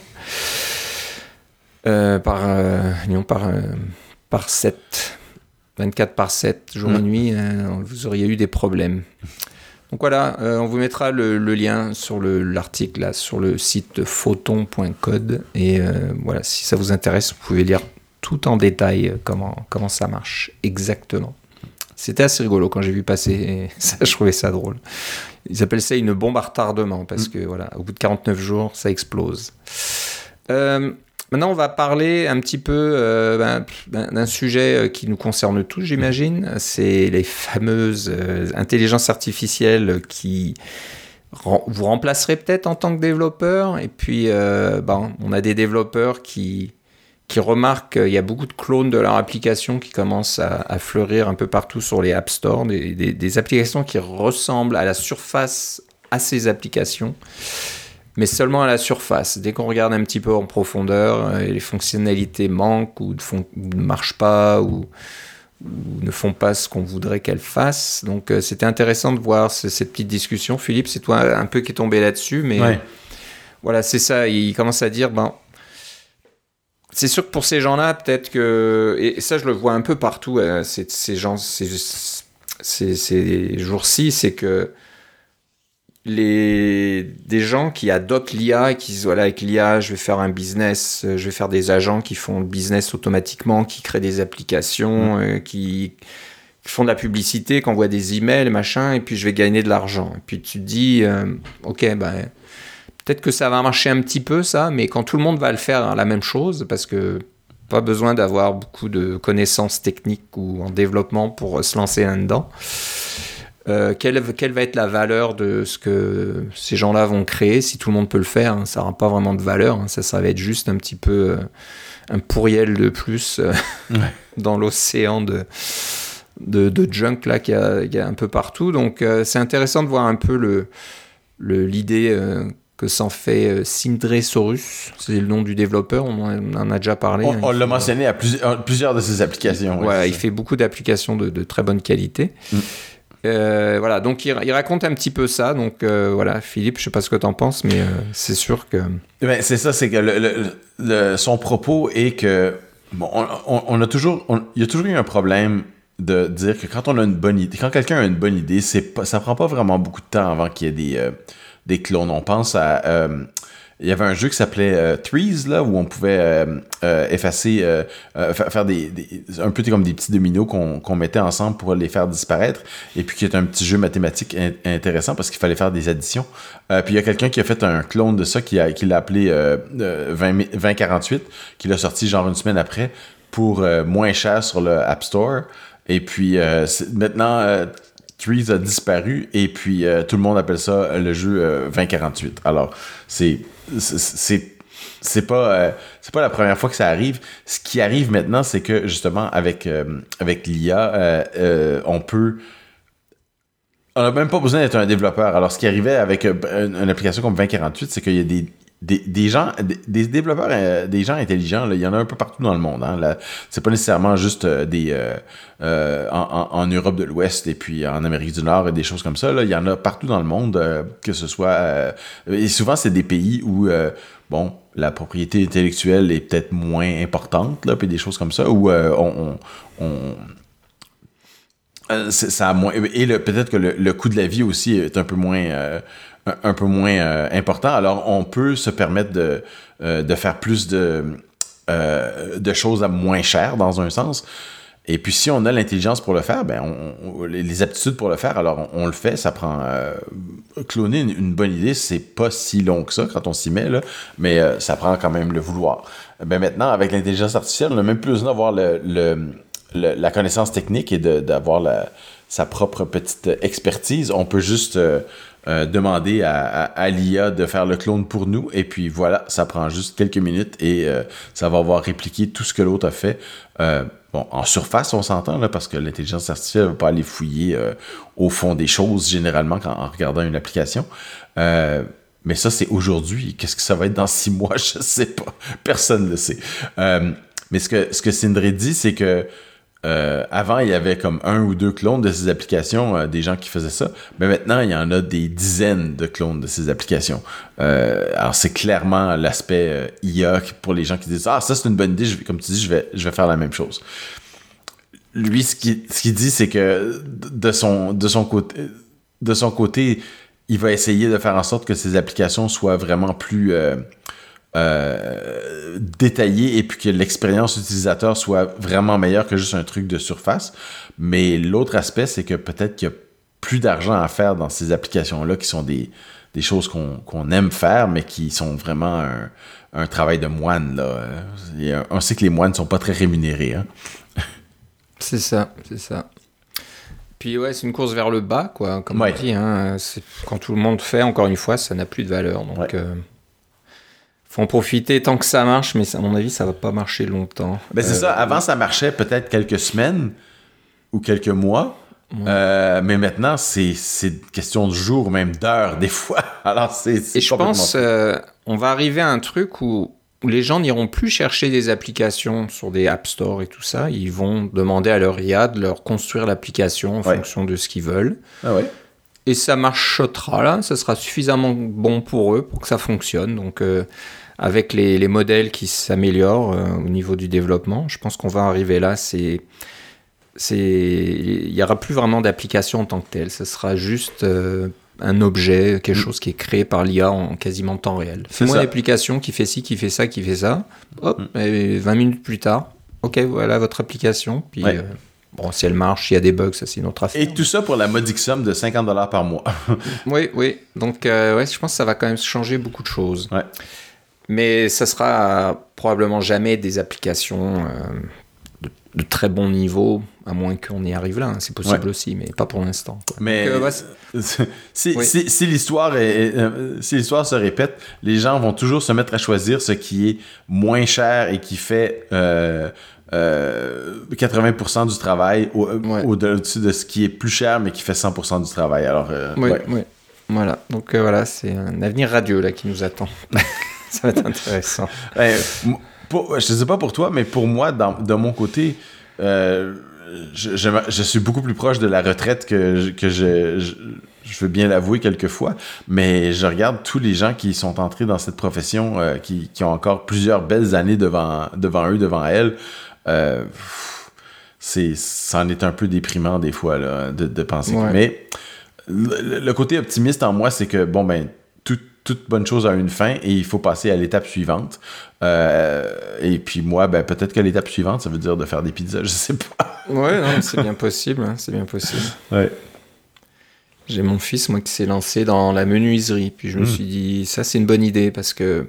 euh, par, euh, non, par, euh, par sept, vingt-quatre par sept, jour mmh. et nuit, euh, vous auriez eu des problèmes. Donc voilà, euh, on vous mettra le, le lien sur le, l'article là, sur le site photon point code, et euh, voilà, si ça vous intéresse, vous pouvez lire tout en détail comment, comment ça marche exactement. C'était assez rigolo quand j'ai vu passer ça, je trouvais ça drôle. Ils appellent ça une bombe à retardement parce mmh. que voilà, au bout de quarante-neuf jours, ça explose. Euh, maintenant, on va parler un petit peu euh, ben, d'un, d'un sujet qui nous concerne tous, j'imagine. C'est les fameuses euh, intelligences artificielles qui ren- vous remplaceraient peut-être en tant que développeur. Et puis, euh, ben, on a des développeurs qui qui remarquent qu'il y a beaucoup de clones de leur application qui commencent à, à fleurir un peu partout sur les App Store, des, des, des applications qui ressemblent à la surface à ces applications, mais seulement à la surface. Dès qu'on regarde un petit peu en profondeur, euh, les fonctionnalités manquent ou ne, font, ou ne marchent pas ou, ou ne font pas ce qu'on voudrait qu'elles fassent. Donc euh, c'était intéressant de voir ce, cette petite discussion. Philippe, c'est toi un peu qui est tombé là-dessus, mais ouais. Voilà, c'est ça. Il commence à dire... ben, c'est sûr que pour ces gens-là, peut-être que... Et ça, je le vois un peu partout, euh, ces, ces gens, ces, ces, ces jours-ci, c'est que les, des gens qui adoptent l'I A et qui disent, voilà, avec l'I A, je vais faire un business, je vais faire des agents qui font le business automatiquement, qui créent des applications, mmh. euh, qui, qui font de la publicité, qui envoient des emails, machin, et puis je vais gagner de l'argent. Et puis tu te dis, euh, ok, ben... peut-être que ça va marcher un petit peu, ça, mais quand tout le monde va le faire, hein, la même chose, parce que pas besoin d'avoir beaucoup de connaissances techniques ou en développement pour se lancer là-dedans. Euh, quelle, quelle va être la valeur de ce que ces gens-là vont créer si tout le monde peut le faire, hein, ça n'aura pas vraiment de valeur, hein, ça, ça va être juste un petit peu euh, un pourriel de plus euh, ouais. dans l'océan de, de, de junk là, qu'il y a, qu'il y a un peu partout. Donc euh, c'est intéressant de voir un peu le, le, l'idée... Euh, que s'en fait euh, Sindresaurus, c'est le nom du développeur, on en a déjà parlé. On, hein, on l'a fait, mentionné à plusieurs, plusieurs de ses applications. Ouais, ouais il fait beaucoup d'applications de, de très bonne qualité. Mm. Euh, voilà, donc il, il raconte un petit peu ça. Donc euh, voilà, Philippe, je sais pas ce que t'en penses, mais euh, c'est sûr que... Ben, c'est ça, c'est que le, le, le, son propos est que bon, on, on, on a toujours, on, il y a toujours eu un problème de dire que quand on a une bonne idée, quand quelqu'un a une bonne idée, c'est pas, ça prend pas vraiment beaucoup de temps avant qu'il y ait des, euh, des clones. On pense à... Euh, il y avait un jeu qui s'appelait euh, Threes, là, où on pouvait euh, euh, effacer, euh, euh, faire des, des... un peu comme des petits dominos qu'on, qu'on mettait ensemble pour les faire disparaître, et puis qui est un petit jeu mathématique in- intéressant parce qu'il fallait faire des additions. Euh, puis il y a quelqu'un qui a fait un clone de ça, qui, a, qui l'a appelé euh, euh, vingt quarante-huit, qui l'a sorti genre une semaine après, pour euh, moins cher sur le App Store. Et puis euh, maintenant... Euh, Threes a disparu et puis euh, tout le monde appelle ça le jeu euh, vingt quarante-huit. Alors, c'est c'est, c'est, c'est pas euh, c'est pas la première fois que ça arrive. Ce qui arrive maintenant, c'est que justement avec euh, avec l'I A, euh, euh, on peut on n'a même pas besoin d'être un développeur. Alors, ce qui arrivait avec euh, une, une application comme vingt quarante-huit, c'est qu'il y a des Des, des gens, des, des développeurs, euh, des gens intelligents, là, il y en a un peu partout dans le monde. Hein, là, c'est pas nécessairement juste euh, des euh, euh, en, en, en Europe de l'Ouest et puis en Amérique du Nord et des choses comme ça. Là, il y en a partout dans le monde, euh, que ce soit... Euh, et souvent, c'est des pays où, euh, bon, la propriété intellectuelle est peut-être moins importante, là, puis des choses comme ça, où euh, on... on, on euh, ça a moins, et le, peut-être que le, le coût de la vie aussi est un peu moins... Euh, un peu moins euh, important. Alors, on peut se permettre de, euh, de faire plus de, euh, de choses à moins cher, dans un sens. Et puis, si on a l'intelligence pour le faire, ben, on, on, les aptitudes pour le faire, alors on, on le fait. Ça prend... Euh, cloner une, une bonne idée, c'est pas si long que ça quand on s'y met, là, mais euh, ça prend quand même le vouloir. Ben, maintenant, avec l'intelligence artificielle, on n'a même plus besoin d'avoir le, le, le, la connaissance technique et de, d'avoir la, sa propre petite expertise. On peut juste... Euh, Euh, demander à, à, à l'I A de faire le clone pour nous, et puis voilà, ça prend juste quelques minutes et euh, ça va avoir répliqué tout ce que l'autre a fait. Euh, bon, en surface, on s'entend, là, parce que l'intelligence artificielle ne va pas aller fouiller euh, au fond des choses, généralement, quand, en regardant une application. Euh, mais ça, c'est aujourd'hui. Qu'est-ce que ça va être dans six mois? Je ne sais pas. Personne ne le sait. Euh, mais ce que, ce que Sindre dit, c'est que Euh, avant, il y avait comme un ou deux clones de ces applications, euh, des gens qui faisaient ça. Mais maintenant, il y en a des dizaines de clones de ces applications. Euh, alors, c'est clairement l'aspect euh, I A pour les gens qui disent « Ah, ça, c'est une bonne idée. Je vais, comme tu dis, je vais, je vais faire la même chose. » Lui, ce qu'il ce qu'il dit, c'est que de son, de, son côté, de son côté, il va essayer de faire en sorte que ces applications soient vraiment plus... Euh, Euh, détaillé et puis que l'expérience utilisateur soit vraiment meilleure que juste un truc de surface. Mais l'autre aspect, c'est que peut-être qu'il y a plus d'argent à faire dans ces applications-là qui sont des, des choses qu'on, qu'on aime faire, mais qui sont vraiment un, un travail de moine, là. Et on sait que les moines ne sont pas très rémunérés. Hein? C'est ça, c'est ça. Puis ouais, c'est une course vers le bas, quoi, comme ouais. on dit. Hein. C'est, quand tout le monde fait, encore une fois, ça n'a plus de valeur. Donc... Ouais. Euh... faut en profiter tant que ça marche, mais à mon avis, ça va pas marcher longtemps. Ben c'est euh, ça. Avant, ça marchait peut-être quelques semaines ou quelques mois. Ouais. Euh, mais maintenant, c'est, c'est une question de jours, même d'heures, des fois. Alors, c'est, c'est Et je pense euh, on va arriver à un truc où, où les gens n'iront plus chercher des applications sur des App Store et tout ça. Ils vont demander à leur I A de leur construire l'application en ouais. fonction de ce qu'ils veulent. Ah ouais. Et ça marchera, là. Ça sera suffisamment bon pour eux pour que ça fonctionne. Donc... Euh, avec les, les modèles qui s'améliorent euh, au niveau du développement, je pense qu'on va arriver là. C'est, c'est, il n'y aura plus vraiment d'application en tant que telle. Ce sera juste euh, un objet, quelque mmh. chose qui est créé par l'I A en quasiment temps réel. Fais-moi une application qui fait ci, qui fait ça, qui fait ça. Hop, mmh. et vingt minutes plus tard, ok, voilà votre application. Puis, ouais. euh, bon, si elle marche, il y a des bugs, ça c'est une autre affaire. Et tout ça pour la modique somme de cinquante dollars par mois. oui, oui. Donc, euh, ouais, je pense que ça va quand même changer beaucoup de choses. Ouais. Mais ça sera probablement jamais des applications euh, de, de très bon niveau, à moins qu'on y arrive là. Hein. C'est possible ouais. aussi, mais pas pour l'instant. Quoi. Mais Donc, euh, bah, si, oui. si, si, l'histoire est, euh, si l'histoire se répète, les gens vont toujours se mettre à choisir ce qui est moins cher et qui fait euh, euh, quatre-vingts pour cent du travail au, ouais. au-dessus de ce qui est plus cher, mais qui fait cent pour cent du travail. Alors, euh, oui, ouais. oui. Voilà, donc euh, voilà, c'est un avenir radieux là qui nous attend. Ça va être intéressant. Ouais, pour, je sais pas pour toi, mais pour moi, dans, de mon côté, euh, je, je, je suis beaucoup plus proche de la retraite que, que je, je, je veux bien l'avouer quelquefois, mais je regarde tous les gens qui sont entrés dans cette profession, euh, qui, qui ont encore plusieurs belles années devant, devant eux, devant elles. Euh, c'est, ça en est un peu déprimant des fois là, de, de penser. Ouais. Que, mais le, le côté optimiste en moi, c'est que, bon, ben, tout, toute bonne chose a une fin et il faut passer à l'étape suivante. Euh, et puis moi, ben, peut-être que l'étape suivante, ça veut dire de faire des pizzas, je sais pas. Ouais, non, c'est bien possible, hein, c'est bien possible. Ouais. J'ai mon fils, moi, qui s'est lancé dans la menuiserie. Puis je me mmh. suis dit, ça, c'est une bonne idée parce que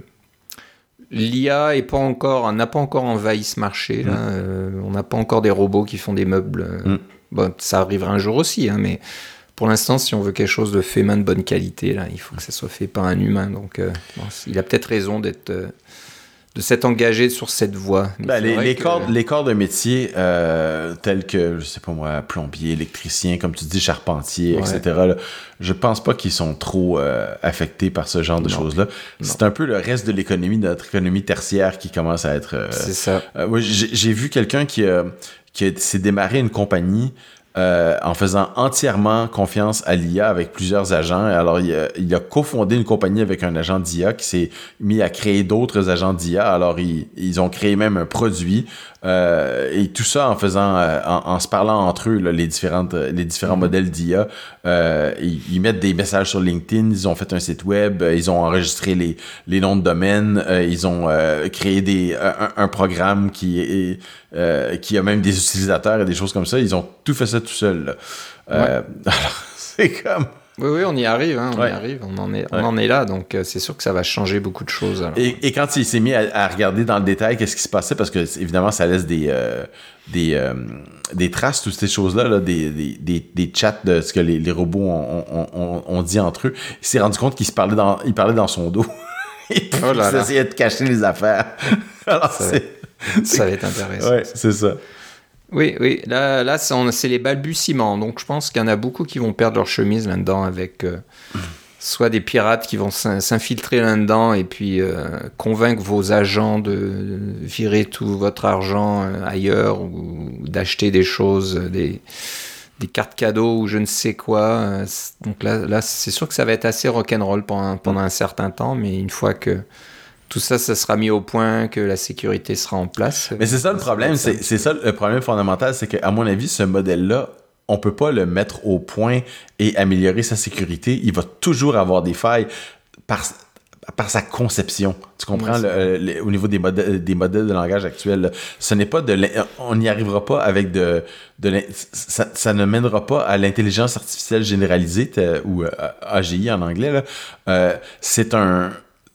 l'I A est pas encore, n'a pas encore envahi ce marché. Là. Mmh. Euh, on n'a pas encore des robots qui font des meubles. Mmh. Bon, ça arrivera un jour aussi, hein, mais pour l'instant, si on veut quelque chose de fait main de bonne qualité, là, il faut que ça soit fait par un humain. Donc, euh, bon, il a peut-être raison d'être, euh, de s'être engagé sur cette voie. Ben, les, les, que... corps, les corps de métier euh, tels que, je sais pas moi, plombier, électricien, comme tu dis, charpentier, ouais. et cetera, là, je pense pas qu'ils sont trop euh, affectés par ce genre de non. choses-là. Non. C'est un peu le reste de l'économie, de notre économie tertiaire qui commence à être... Euh, C'est ça. Euh, moi, j'ai, j'ai vu quelqu'un qui, euh, qui a, s'est démarré une compagnie Euh, en faisant entièrement confiance à l'I A avec plusieurs agents. Alors, il a, il a cofondé une compagnie avec un agent d'I A qui s'est mis à créer d'autres agents d'I A. Alors, ils, ils ont créé même un produit. Euh, et tout ça en faisant, euh, en, en se parlant entre eux, là, les, différentes, les différents mm-hmm. modèles d'I A. Euh, ils, ils mettent des messages sur LinkedIn, ils ont fait un site web, ils ont enregistré les, les noms de domaine, euh, ils ont euh, créé des, un, un programme qui, est, euh, qui a même des utilisateurs et des choses comme ça. Ils ont tout fait ça tout seul. Là. Euh, ouais. Alors, c'est comme... Oui, oui, on y arrive, hein, on ouais. y arrive, on en est, on ouais. en est là, donc euh, c'est sûr que ça va changer beaucoup de choses. Alors. Et, et quand il s'est mis à, à regarder dans le détail qu'est-ce qui se passait, parce que évidemment ça laisse des euh, des euh, des traces, toutes ces choses-là, là, des, des, des, des chats de ce que les, les robots ont, ont, ont, ont dit entre eux, il s'est rendu compte qu'il se parlait dans, il parlait dans son dos. Et puis oh là là. Il essayait de cacher les affaires. Alors ça, c'est, va, ça va être intéressant. Ouais, c'est ça. Oui, oui, là, là c'est, on, c'est les balbutiements. Donc, je pense qu'il y en a beaucoup qui vont perdre leur chemise là-dedans avec euh, soit des pirates qui vont s'infiltrer là-dedans et puis euh, convaincre vos agents de virer tout votre argent euh, ailleurs ou d'acheter des choses, des, des cartes cadeaux ou je ne sais quoi. Donc là, là, c'est sûr que ça va être assez rock'n'roll pendant, pendant un certain temps, mais une fois que tout ça, ça sera mis au point, que la sécurité sera en place. Mais c'est ça le problème, c'est, c'est ça le problème fondamental, c'est qu'à mon avis, ce modèle-là, on peut pas le mettre au point et améliorer sa sécurité. Il va toujours avoir des failles par, par sa conception. Tu comprends? Le, le, au niveau des modèles, des modèles de langage actuels, là, ce n'est pas de, on n'y arrivera pas avec de, de ça, ça ne mènera pas à l'intelligence artificielle généralisée ou A G I en anglais. Là. Euh, c'est un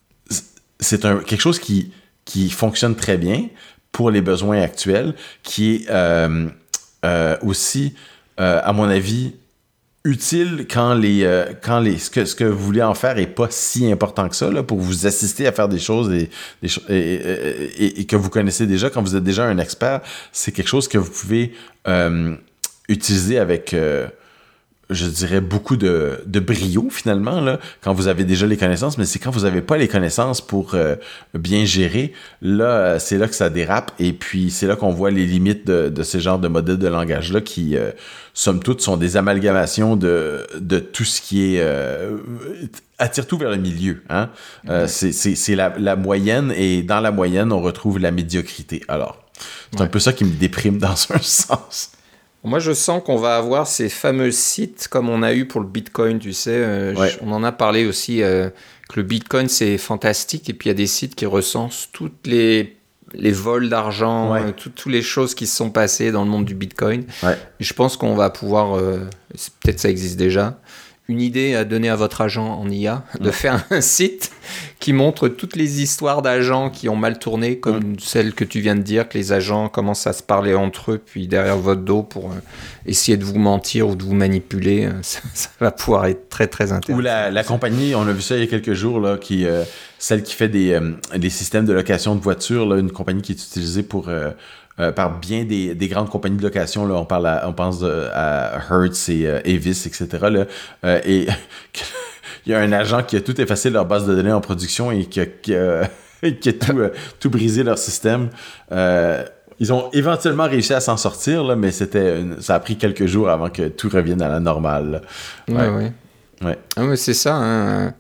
C'est un, quelque chose qui, qui fonctionne très bien pour les besoins actuels, qui est euh, euh, aussi, euh, à mon avis, utile quand, les, euh, quand les, ce, que, ce que vous voulez en faire n'est pas si important que ça, là, pour vous assister à faire des choses et, des, et, et, et, et que vous connaissez déjà, quand vous êtes déjà un expert. C'est quelque chose que vous pouvez euh, utiliser avec... Euh, je dirais, beaucoup de, de brio, finalement, là, quand vous avez déjà les connaissances, mais c'est quand vous n'avez pas les connaissances pour euh, bien gérer, là, c'est là que ça dérape, et puis c'est là qu'on voit les limites de, de ces genres de modèles de langage-là qui, euh, somme toute, sont des amalgamations de, de tout ce qui est... Euh, attire tout vers le milieu. Hein? Euh, c'est c'est, c'est la, la moyenne, et dans la moyenne, on retrouve la médiocrité. Alors, c'est ouais. un peu ça qui me déprime dans un sens. Moi, je sens qu'on va avoir ces fameux sites comme on a eu pour le Bitcoin, tu sais. Euh, ouais. On en a parlé aussi, euh, que le Bitcoin, c'est fantastique. Et puis, il y a des sites qui recensent toutes les, les vols d'argent, ouais. euh, toutes les choses qui se sont passées dans le monde du Bitcoin. Ouais. Et je pense qu'on va pouvoir, euh, peut-être ça existe déjà, une idée à donner à votre agent en I A, de ouais. faire un site qui montre toutes les histoires d'agents qui ont mal tourné, comme ouais. celle que tu viens de dire, que les agents commencent à se parler entre eux, puis derrière votre dos pour euh, essayer de vous mentir ou de vous manipuler. Ça, ça va pouvoir être très, très intéressant. Ou la, la compagnie, on a vu ça il y a quelques jours, là, qui, euh, celle qui fait des, euh, des systèmes de location de voitures, là, une compagnie qui est utilisée pour... Euh, Euh, par bien des, des grandes compagnies de location, là, on parle à, on pense de, à Hertz et euh, Avis, et cetera. Là, euh, et y a un agent qui a tout effacé leur base de données en production et qui a, qui a, qui a tout, euh, tout brisé leur système. Euh, ils ont éventuellement réussi à s'en sortir, là, mais c'était une, ça a pris quelques jours avant que tout revienne à la normale. Ouais, ouais. ouais. ouais. Ah, mais c'est ça, hein.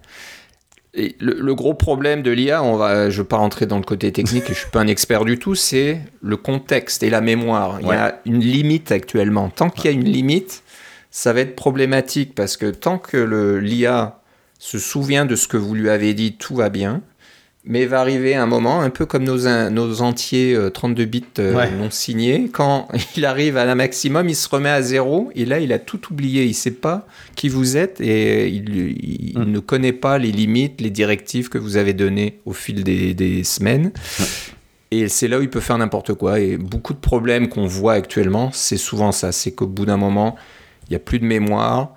Et le, le gros problème de l'I A, on va, je ne veux pas rentrer dans le côté technique, je ne suis pas un expert du tout, c'est le contexte et la mémoire. Ouais. Il y a une limite actuellement. Tant qu'il y a une limite, ça va être problématique parce que tant que le, l'I A se souvient de ce que vous lui avez dit, tout va bien. Mais va arriver un moment, un peu comme nos, nos entiers euh, trente-deux bits euh, ouais. non signés, quand il arrive à la maximum, il se remet à zéro, et là, il a tout oublié. Il ne sait pas qui vous êtes, et il, il, mmh. il ne connaît pas les limites, les directives que vous avez données au fil des, des semaines. Mmh. Et c'est là où il peut faire n'importe quoi. Et beaucoup de problèmes qu'on voit actuellement, c'est souvent ça. C'est qu'au bout d'un moment, il n'y a plus de mémoire.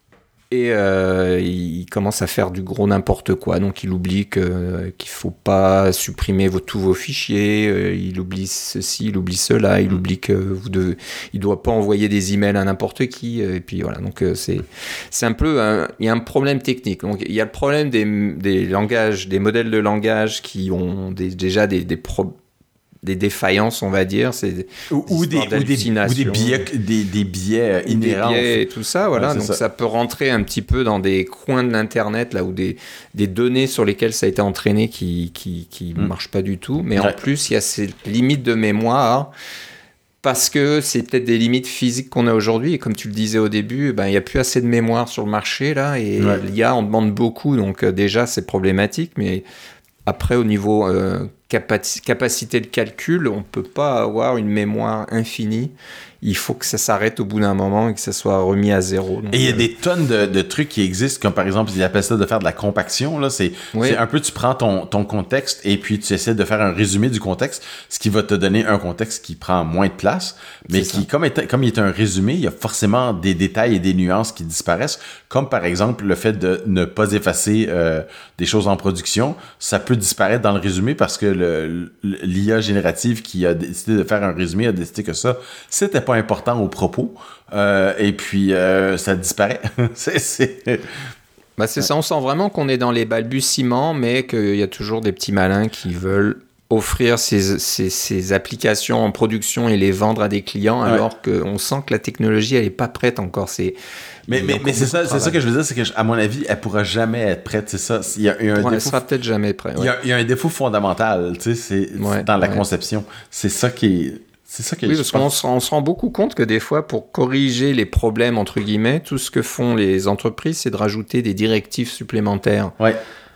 Et euh, il commence à faire du gros n'importe quoi, donc il oublie que, euh, qu'il ne faut pas supprimer vos, tous vos fichiers, euh, il oublie ceci, il oublie cela, il mmh. oublie que vous devez, il ne doit pas envoyer des emails à n'importe qui, et puis voilà, donc euh, c'est, c'est un peu, un, il y a un problème technique, donc il y a le problème des, des langages, des modèles de langage qui ont des, déjà des, des problèmes, des défaillances, on va dire, c'est ou, ou, des, ou, des, ou des biais, des, des biais inhérents, des biais et tout ça, voilà. Ouais, donc ça. ça peut rentrer un petit peu dans des coins de l'internet là où des des données sur lesquelles ça a été entraîné qui qui qui mmh. marchent pas du tout, mais ouais. en plus il y a ces limites de mémoire. Parce que c'est peut-être des limites physiques qu'on a aujourd'hui. Et comme tu le disais au début, ben, il n'y a plus assez de mémoire sur le marché, là. Et ouais. l'I A, on demande beaucoup. Donc, euh, déjà, c'est problématique. Mais après, au niveau euh, capaci- capacité de calcul, on ne peut pas avoir une mémoire infinie. Il faut que ça s'arrête au bout d'un moment et que ça soit remis à zéro. Donc, et il y a euh... des tonnes de, de trucs qui existent, comme par exemple, ils appellent ça de faire de la compaction. Là. C'est, oui. c'est un peu, tu prends ton, ton contexte et puis tu essaies de faire un résumé du contexte, ce qui va te donner un contexte qui prend moins de place, mais c'est qui, comme, est, comme il est un résumé, il y a forcément des détails et des nuances qui disparaissent, comme par exemple le fait de ne pas effacer euh, des choses en production. Ça peut disparaître dans le résumé parce que le, l'I A générative qui a décidé de faire un résumé a décidé que ça, c'était pas important au propos, euh, et puis euh, ça disparaît. c'est, c'est... Bah c'est ça, on sent vraiment qu'on est dans les balbutiements, mais qu'il y a toujours des petits malins qui veulent offrir ces, ces, ces applications en production et les vendre à des clients, ouais. alors qu'on sent que la technologie, elle n'est pas prête encore. C'est... Mais, mais, mais c'est, ça, c'est ça que je veux dire, c'est qu'à mon avis, elle ne pourra jamais être prête. C'est ça. Il y a, il y a un ouais, défaut, elle sera peut-être jamais prête. Ouais. Il, y a, il y a un défaut fondamental, tu sais, c'est, ouais, dans la ouais. conception. C'est ça qui est... C'est ça que oui, parce qu'on se, on se rend beaucoup compte que des fois, pour corriger les problèmes, entre guillemets, tout ce que font les entreprises, c'est de rajouter des directives supplémentaires. Ouais.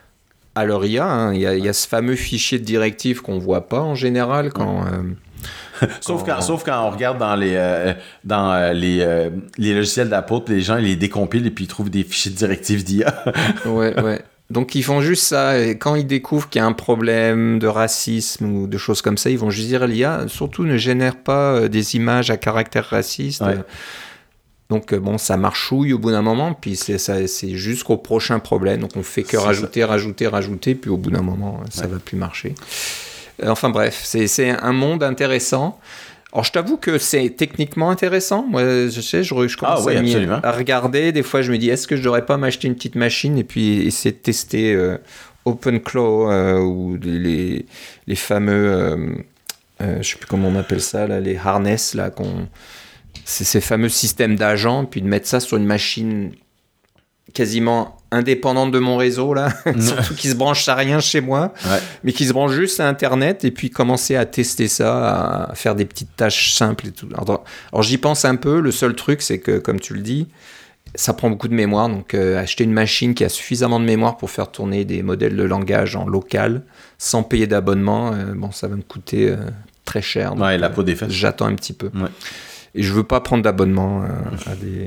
Alors, il y a, hein, il y a, il y a ce fameux fichier de directives qu'on ne voit pas en général quand... Euh, sauf, quand, quand, sauf quand on regarde dans les, euh, dans, euh, les, euh, les logiciels d'Apple, les gens ils les décompilent et puis ils trouvent des fichiers de directives d'I A. ouais, ouais. Donc, ils font juste ça. Et quand ils découvrent qu'il y a un problème de racisme ou de choses comme ça, ils vont juste dire l'I A, surtout, ne génère pas des images à caractère raciste. Ouais. Donc, bon, ça marchouille au bout d'un moment. Puis, c'est, ça, c'est jusqu'au prochain problème. Donc, on fait que c'est rajouter, ça. rajouter, rajouter. Puis, au bout d'un moment, ça ne ouais. va plus marcher. Enfin, bref, c'est, c'est un monde intéressant. Alors, je t'avoue que c'est techniquement intéressant. Moi, je sais, je, je commence ah, oui, à, à regarder. Des fois, je me dis, est-ce que je ne devrais pas m'acheter une petite machine et puis essayer de tester euh, OpenClaw euh, ou les, les fameux, euh, euh, je ne sais plus comment on appelle ça, là, les harness, là, qu'on... c'est ces fameux systèmes d'agents, puis de mettre ça sur une machine quasiment indépendante de mon réseau, là, surtout qui se branche à rien chez moi, ouais. mais qui se branche juste à Internet, et puis commencer à tester ça, à faire des petites tâches simples et tout. Alors, alors j'y pense un peu, le seul truc, c'est que, comme tu le dis, ça prend beaucoup de mémoire, donc euh, acheter une machine qui a suffisamment de mémoire pour faire tourner des modèles de langage en local, sans payer d'abonnement, euh, bon, ça va me coûter euh, très cher. Donc, ouais, la peau des fesses. Euh, j'attends un petit peu. Ouais. Et je veux pas prendre d'abonnement euh, à des...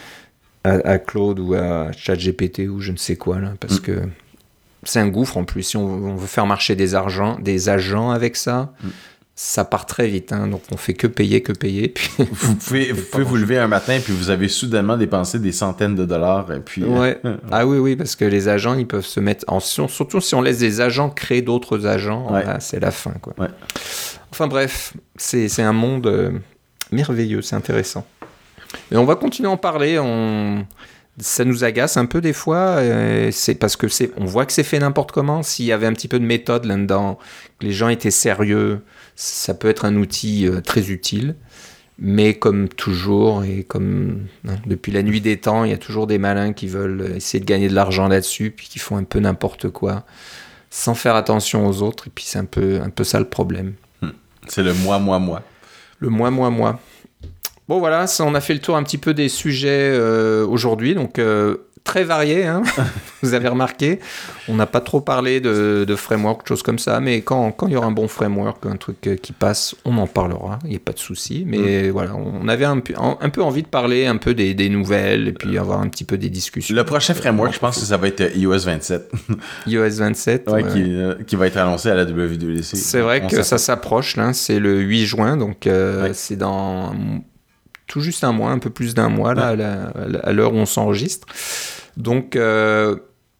À, à Claude ou à ChatGPT ou je ne sais quoi, là, parce mm. que c'est un gouffre en plus. Si on, on veut faire marcher des, argents, des agents avec ça, mm. ça part très vite. Hein, donc on fait que payer, que payer. Puis vous pouvez, vous, pouvez vous lever un matin et puis vous avez soudainement dépensé des centaines de dollars. Et puis, ouais. euh, ah oui, oui, parce que les agents, ils peuvent se mettre... En, surtout si on laisse des agents créer d'autres agents, ouais. là, c'est la fin. Quoi. Ouais. Enfin bref, c'est, c'est un monde euh, merveilleux, c'est intéressant. Mais on va continuer à en parler. On... ça nous agace un peu des fois. Euh, c'est parce que c'est, on voit que c'est fait n'importe comment. S'il y avait un petit peu de méthode là-dedans, que les gens étaient sérieux, ça peut être un outil euh, très utile. Mais comme toujours, et comme hein, depuis la nuit des temps, il y a toujours des malins qui veulent essayer de gagner de l'argent là-dessus, puis qui font un peu n'importe quoi, sans faire attention aux autres. Et puis c'est un peu, un peu ça le problème. C'est le moi, moi, moi. Le moi, moi, moi. Bon voilà, ça, on a fait le tour un petit peu des sujets euh, aujourd'hui, donc euh, très variés, hein. Vous avez remarqué. On n'a pas trop parlé de, de framework, de choses comme ça, mais quand, quand il y aura un bon framework, un truc qui passe, on en parlera, il n'y a pas de souci. Mais mmh. voilà, on avait un peu, un peu envie de parler un peu des, des nouvelles et puis avoir un petit peu des discussions. Le prochain framework, je pense que ça va être i O S vingt-sept. i O S vingt-sept, ouais, ouais. Qui, euh, qui va être annoncé à la W W D C. C'est vrai on que s'appelle. Ça s'approche, là, c'est le huit juin, donc euh, ouais. c'est dans... tout juste un mois, un peu plus d'un mois, là, ouais. à, la, à l'heure où on s'enregistre. Donc, euh,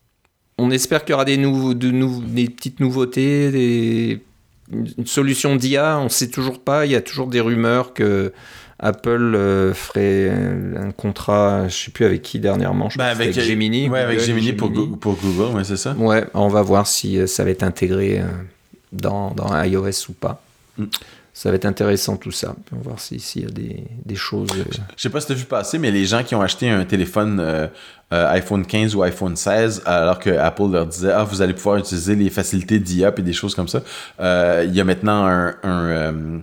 on espère qu'il y aura des, nouveaux, de nou- des petites nouveautés, des, une solution d'I A, on ne sait toujours pas. Il y a toujours des rumeurs que Apple euh, ferait un contrat, je ne sais plus avec qui dernièrement, je ben pense avec, avec Gemini. Oui, avec Gemini, Gemini. Pour, Google, pour Google, ouais, c'est ça. Ouais, on va voir si ça va être intégré dans, dans iOS ou pas. Mm. Ça va être intéressant tout ça. On va voir s'il si y a des, des choses... Euh... Je ne sais pas si tu as vu passer, mais les gens qui ont acheté un téléphone euh, euh, iPhone quinze ou iPhone seize, alors que Apple leur disait « Ah, vous allez pouvoir utiliser les facilités d'I A et des choses comme ça. Euh, » Il y a maintenant un, un, euh,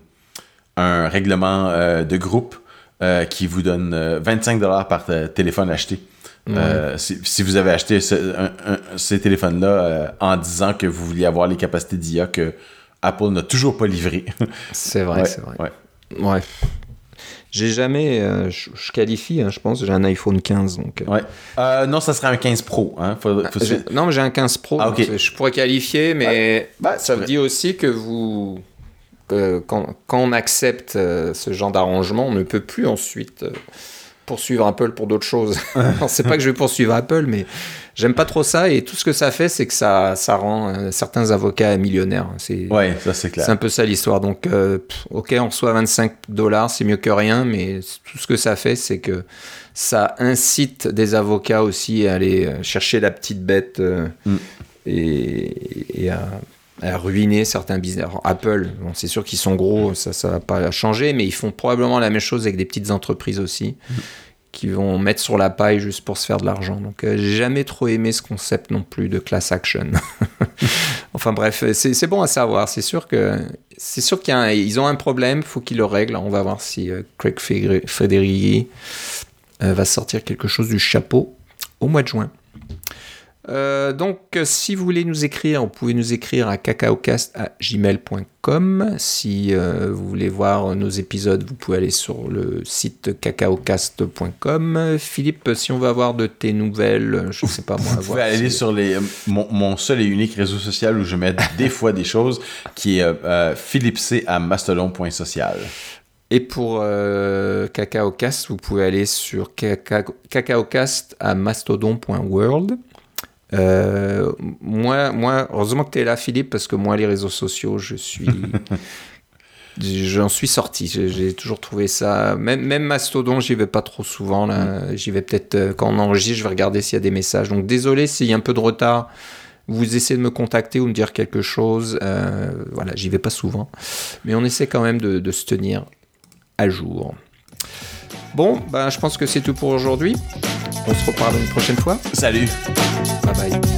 un règlement euh, de groupe euh, qui vous donne euh, vingt-cinq dollars par t- téléphone acheté. Ouais. Euh, si, si vous avez acheté ce, un, un, ces téléphones-là euh, en disant que vous vouliez avoir les capacités d'I A que Apple n'a toujours pas livré. C'est vrai, ouais, c'est vrai. Ouais. ouais. J'ai jamais... Euh, je, je qualifie, hein, je pense. J'ai un iPhone quinze. Donc, euh... ouais. euh, non, ça serait un quinze Pro. Hein. Faut, faut... J'ai, non, mais j'ai un quinze Pro. Ah, okay. Je pourrais qualifier, mais ouais. bah, ça vous dit aussi que vous... Que quand, quand on accepte euh, ce genre d'arrangement, on ne peut plus ensuite... Euh, poursuivre Apple pour d'autres choses. C'est pas que je vais poursuivre Apple, mais j'aime pas trop ça, et tout ce que ça fait, c'est que ça, ça rend euh, certains avocats millionnaires. C'est, ouais, ça c'est clair. C'est un peu ça l'histoire. Donc, euh, pff, ok, on reçoit vingt-cinq dollars, c'est mieux que rien, mais tout ce que ça fait, c'est que ça incite des avocats aussi à aller chercher la petite bête euh, mm. et, et à... à ruiner certains business. Alors, Apple, bon, c'est sûr qu'ils sont gros, ça ça va pas changer, mais ils font probablement la même chose avec des petites entreprises aussi, mmh. qui vont mettre sur la paille juste pour se faire de l'argent. Donc, euh, j'ai jamais trop aimé ce concept non plus de class action. Enfin bref, c'est, c'est bon à savoir. C'est sûr que c'est sûr qu'il y a un, ils ont un problème, faut qu'ils le règlent. On va voir si euh, Craig Federighi euh, va sortir quelque chose du chapeau au mois de juin. Euh, donc, si vous voulez nous écrire, vous pouvez nous écrire à cacaocast arobase gmail point com. Si euh, vous voulez voir nos épisodes, vous pouvez aller sur le site cacaocast point com. Philippe, si on veut avoir de tes nouvelles, je ne sais pas moi. Vous pouvez aller si... sur les, mon, mon seul et unique réseau social où je mets des fois des choses, qui est euh, philippe c à mastodon point social. Et pour euh, Cacaocast, vous pouvez aller sur cacaocast à mastodon point world. Euh, moi, moi, heureusement que tu es là, Philippe, parce que moi, les réseaux sociaux, je suis... j'en suis sorti. J'ai, j'ai toujours trouvé ça... Même, même Mastodon, j'y vais pas trop souvent. Là. Mm. J'y vais peut-être... Euh, quand on enregistre, je vais regarder s'il y a des messages. Donc, désolé s'il y a un peu de retard. Vous essayez de me contacter ou me dire quelque chose. Euh, voilà, j'y vais pas souvent. Mais on essaie quand même de, de se tenir à jour. Bon, ben, je pense que c'est tout pour aujourd'hui. On se reparle une prochaine fois. Salut. Bye bye.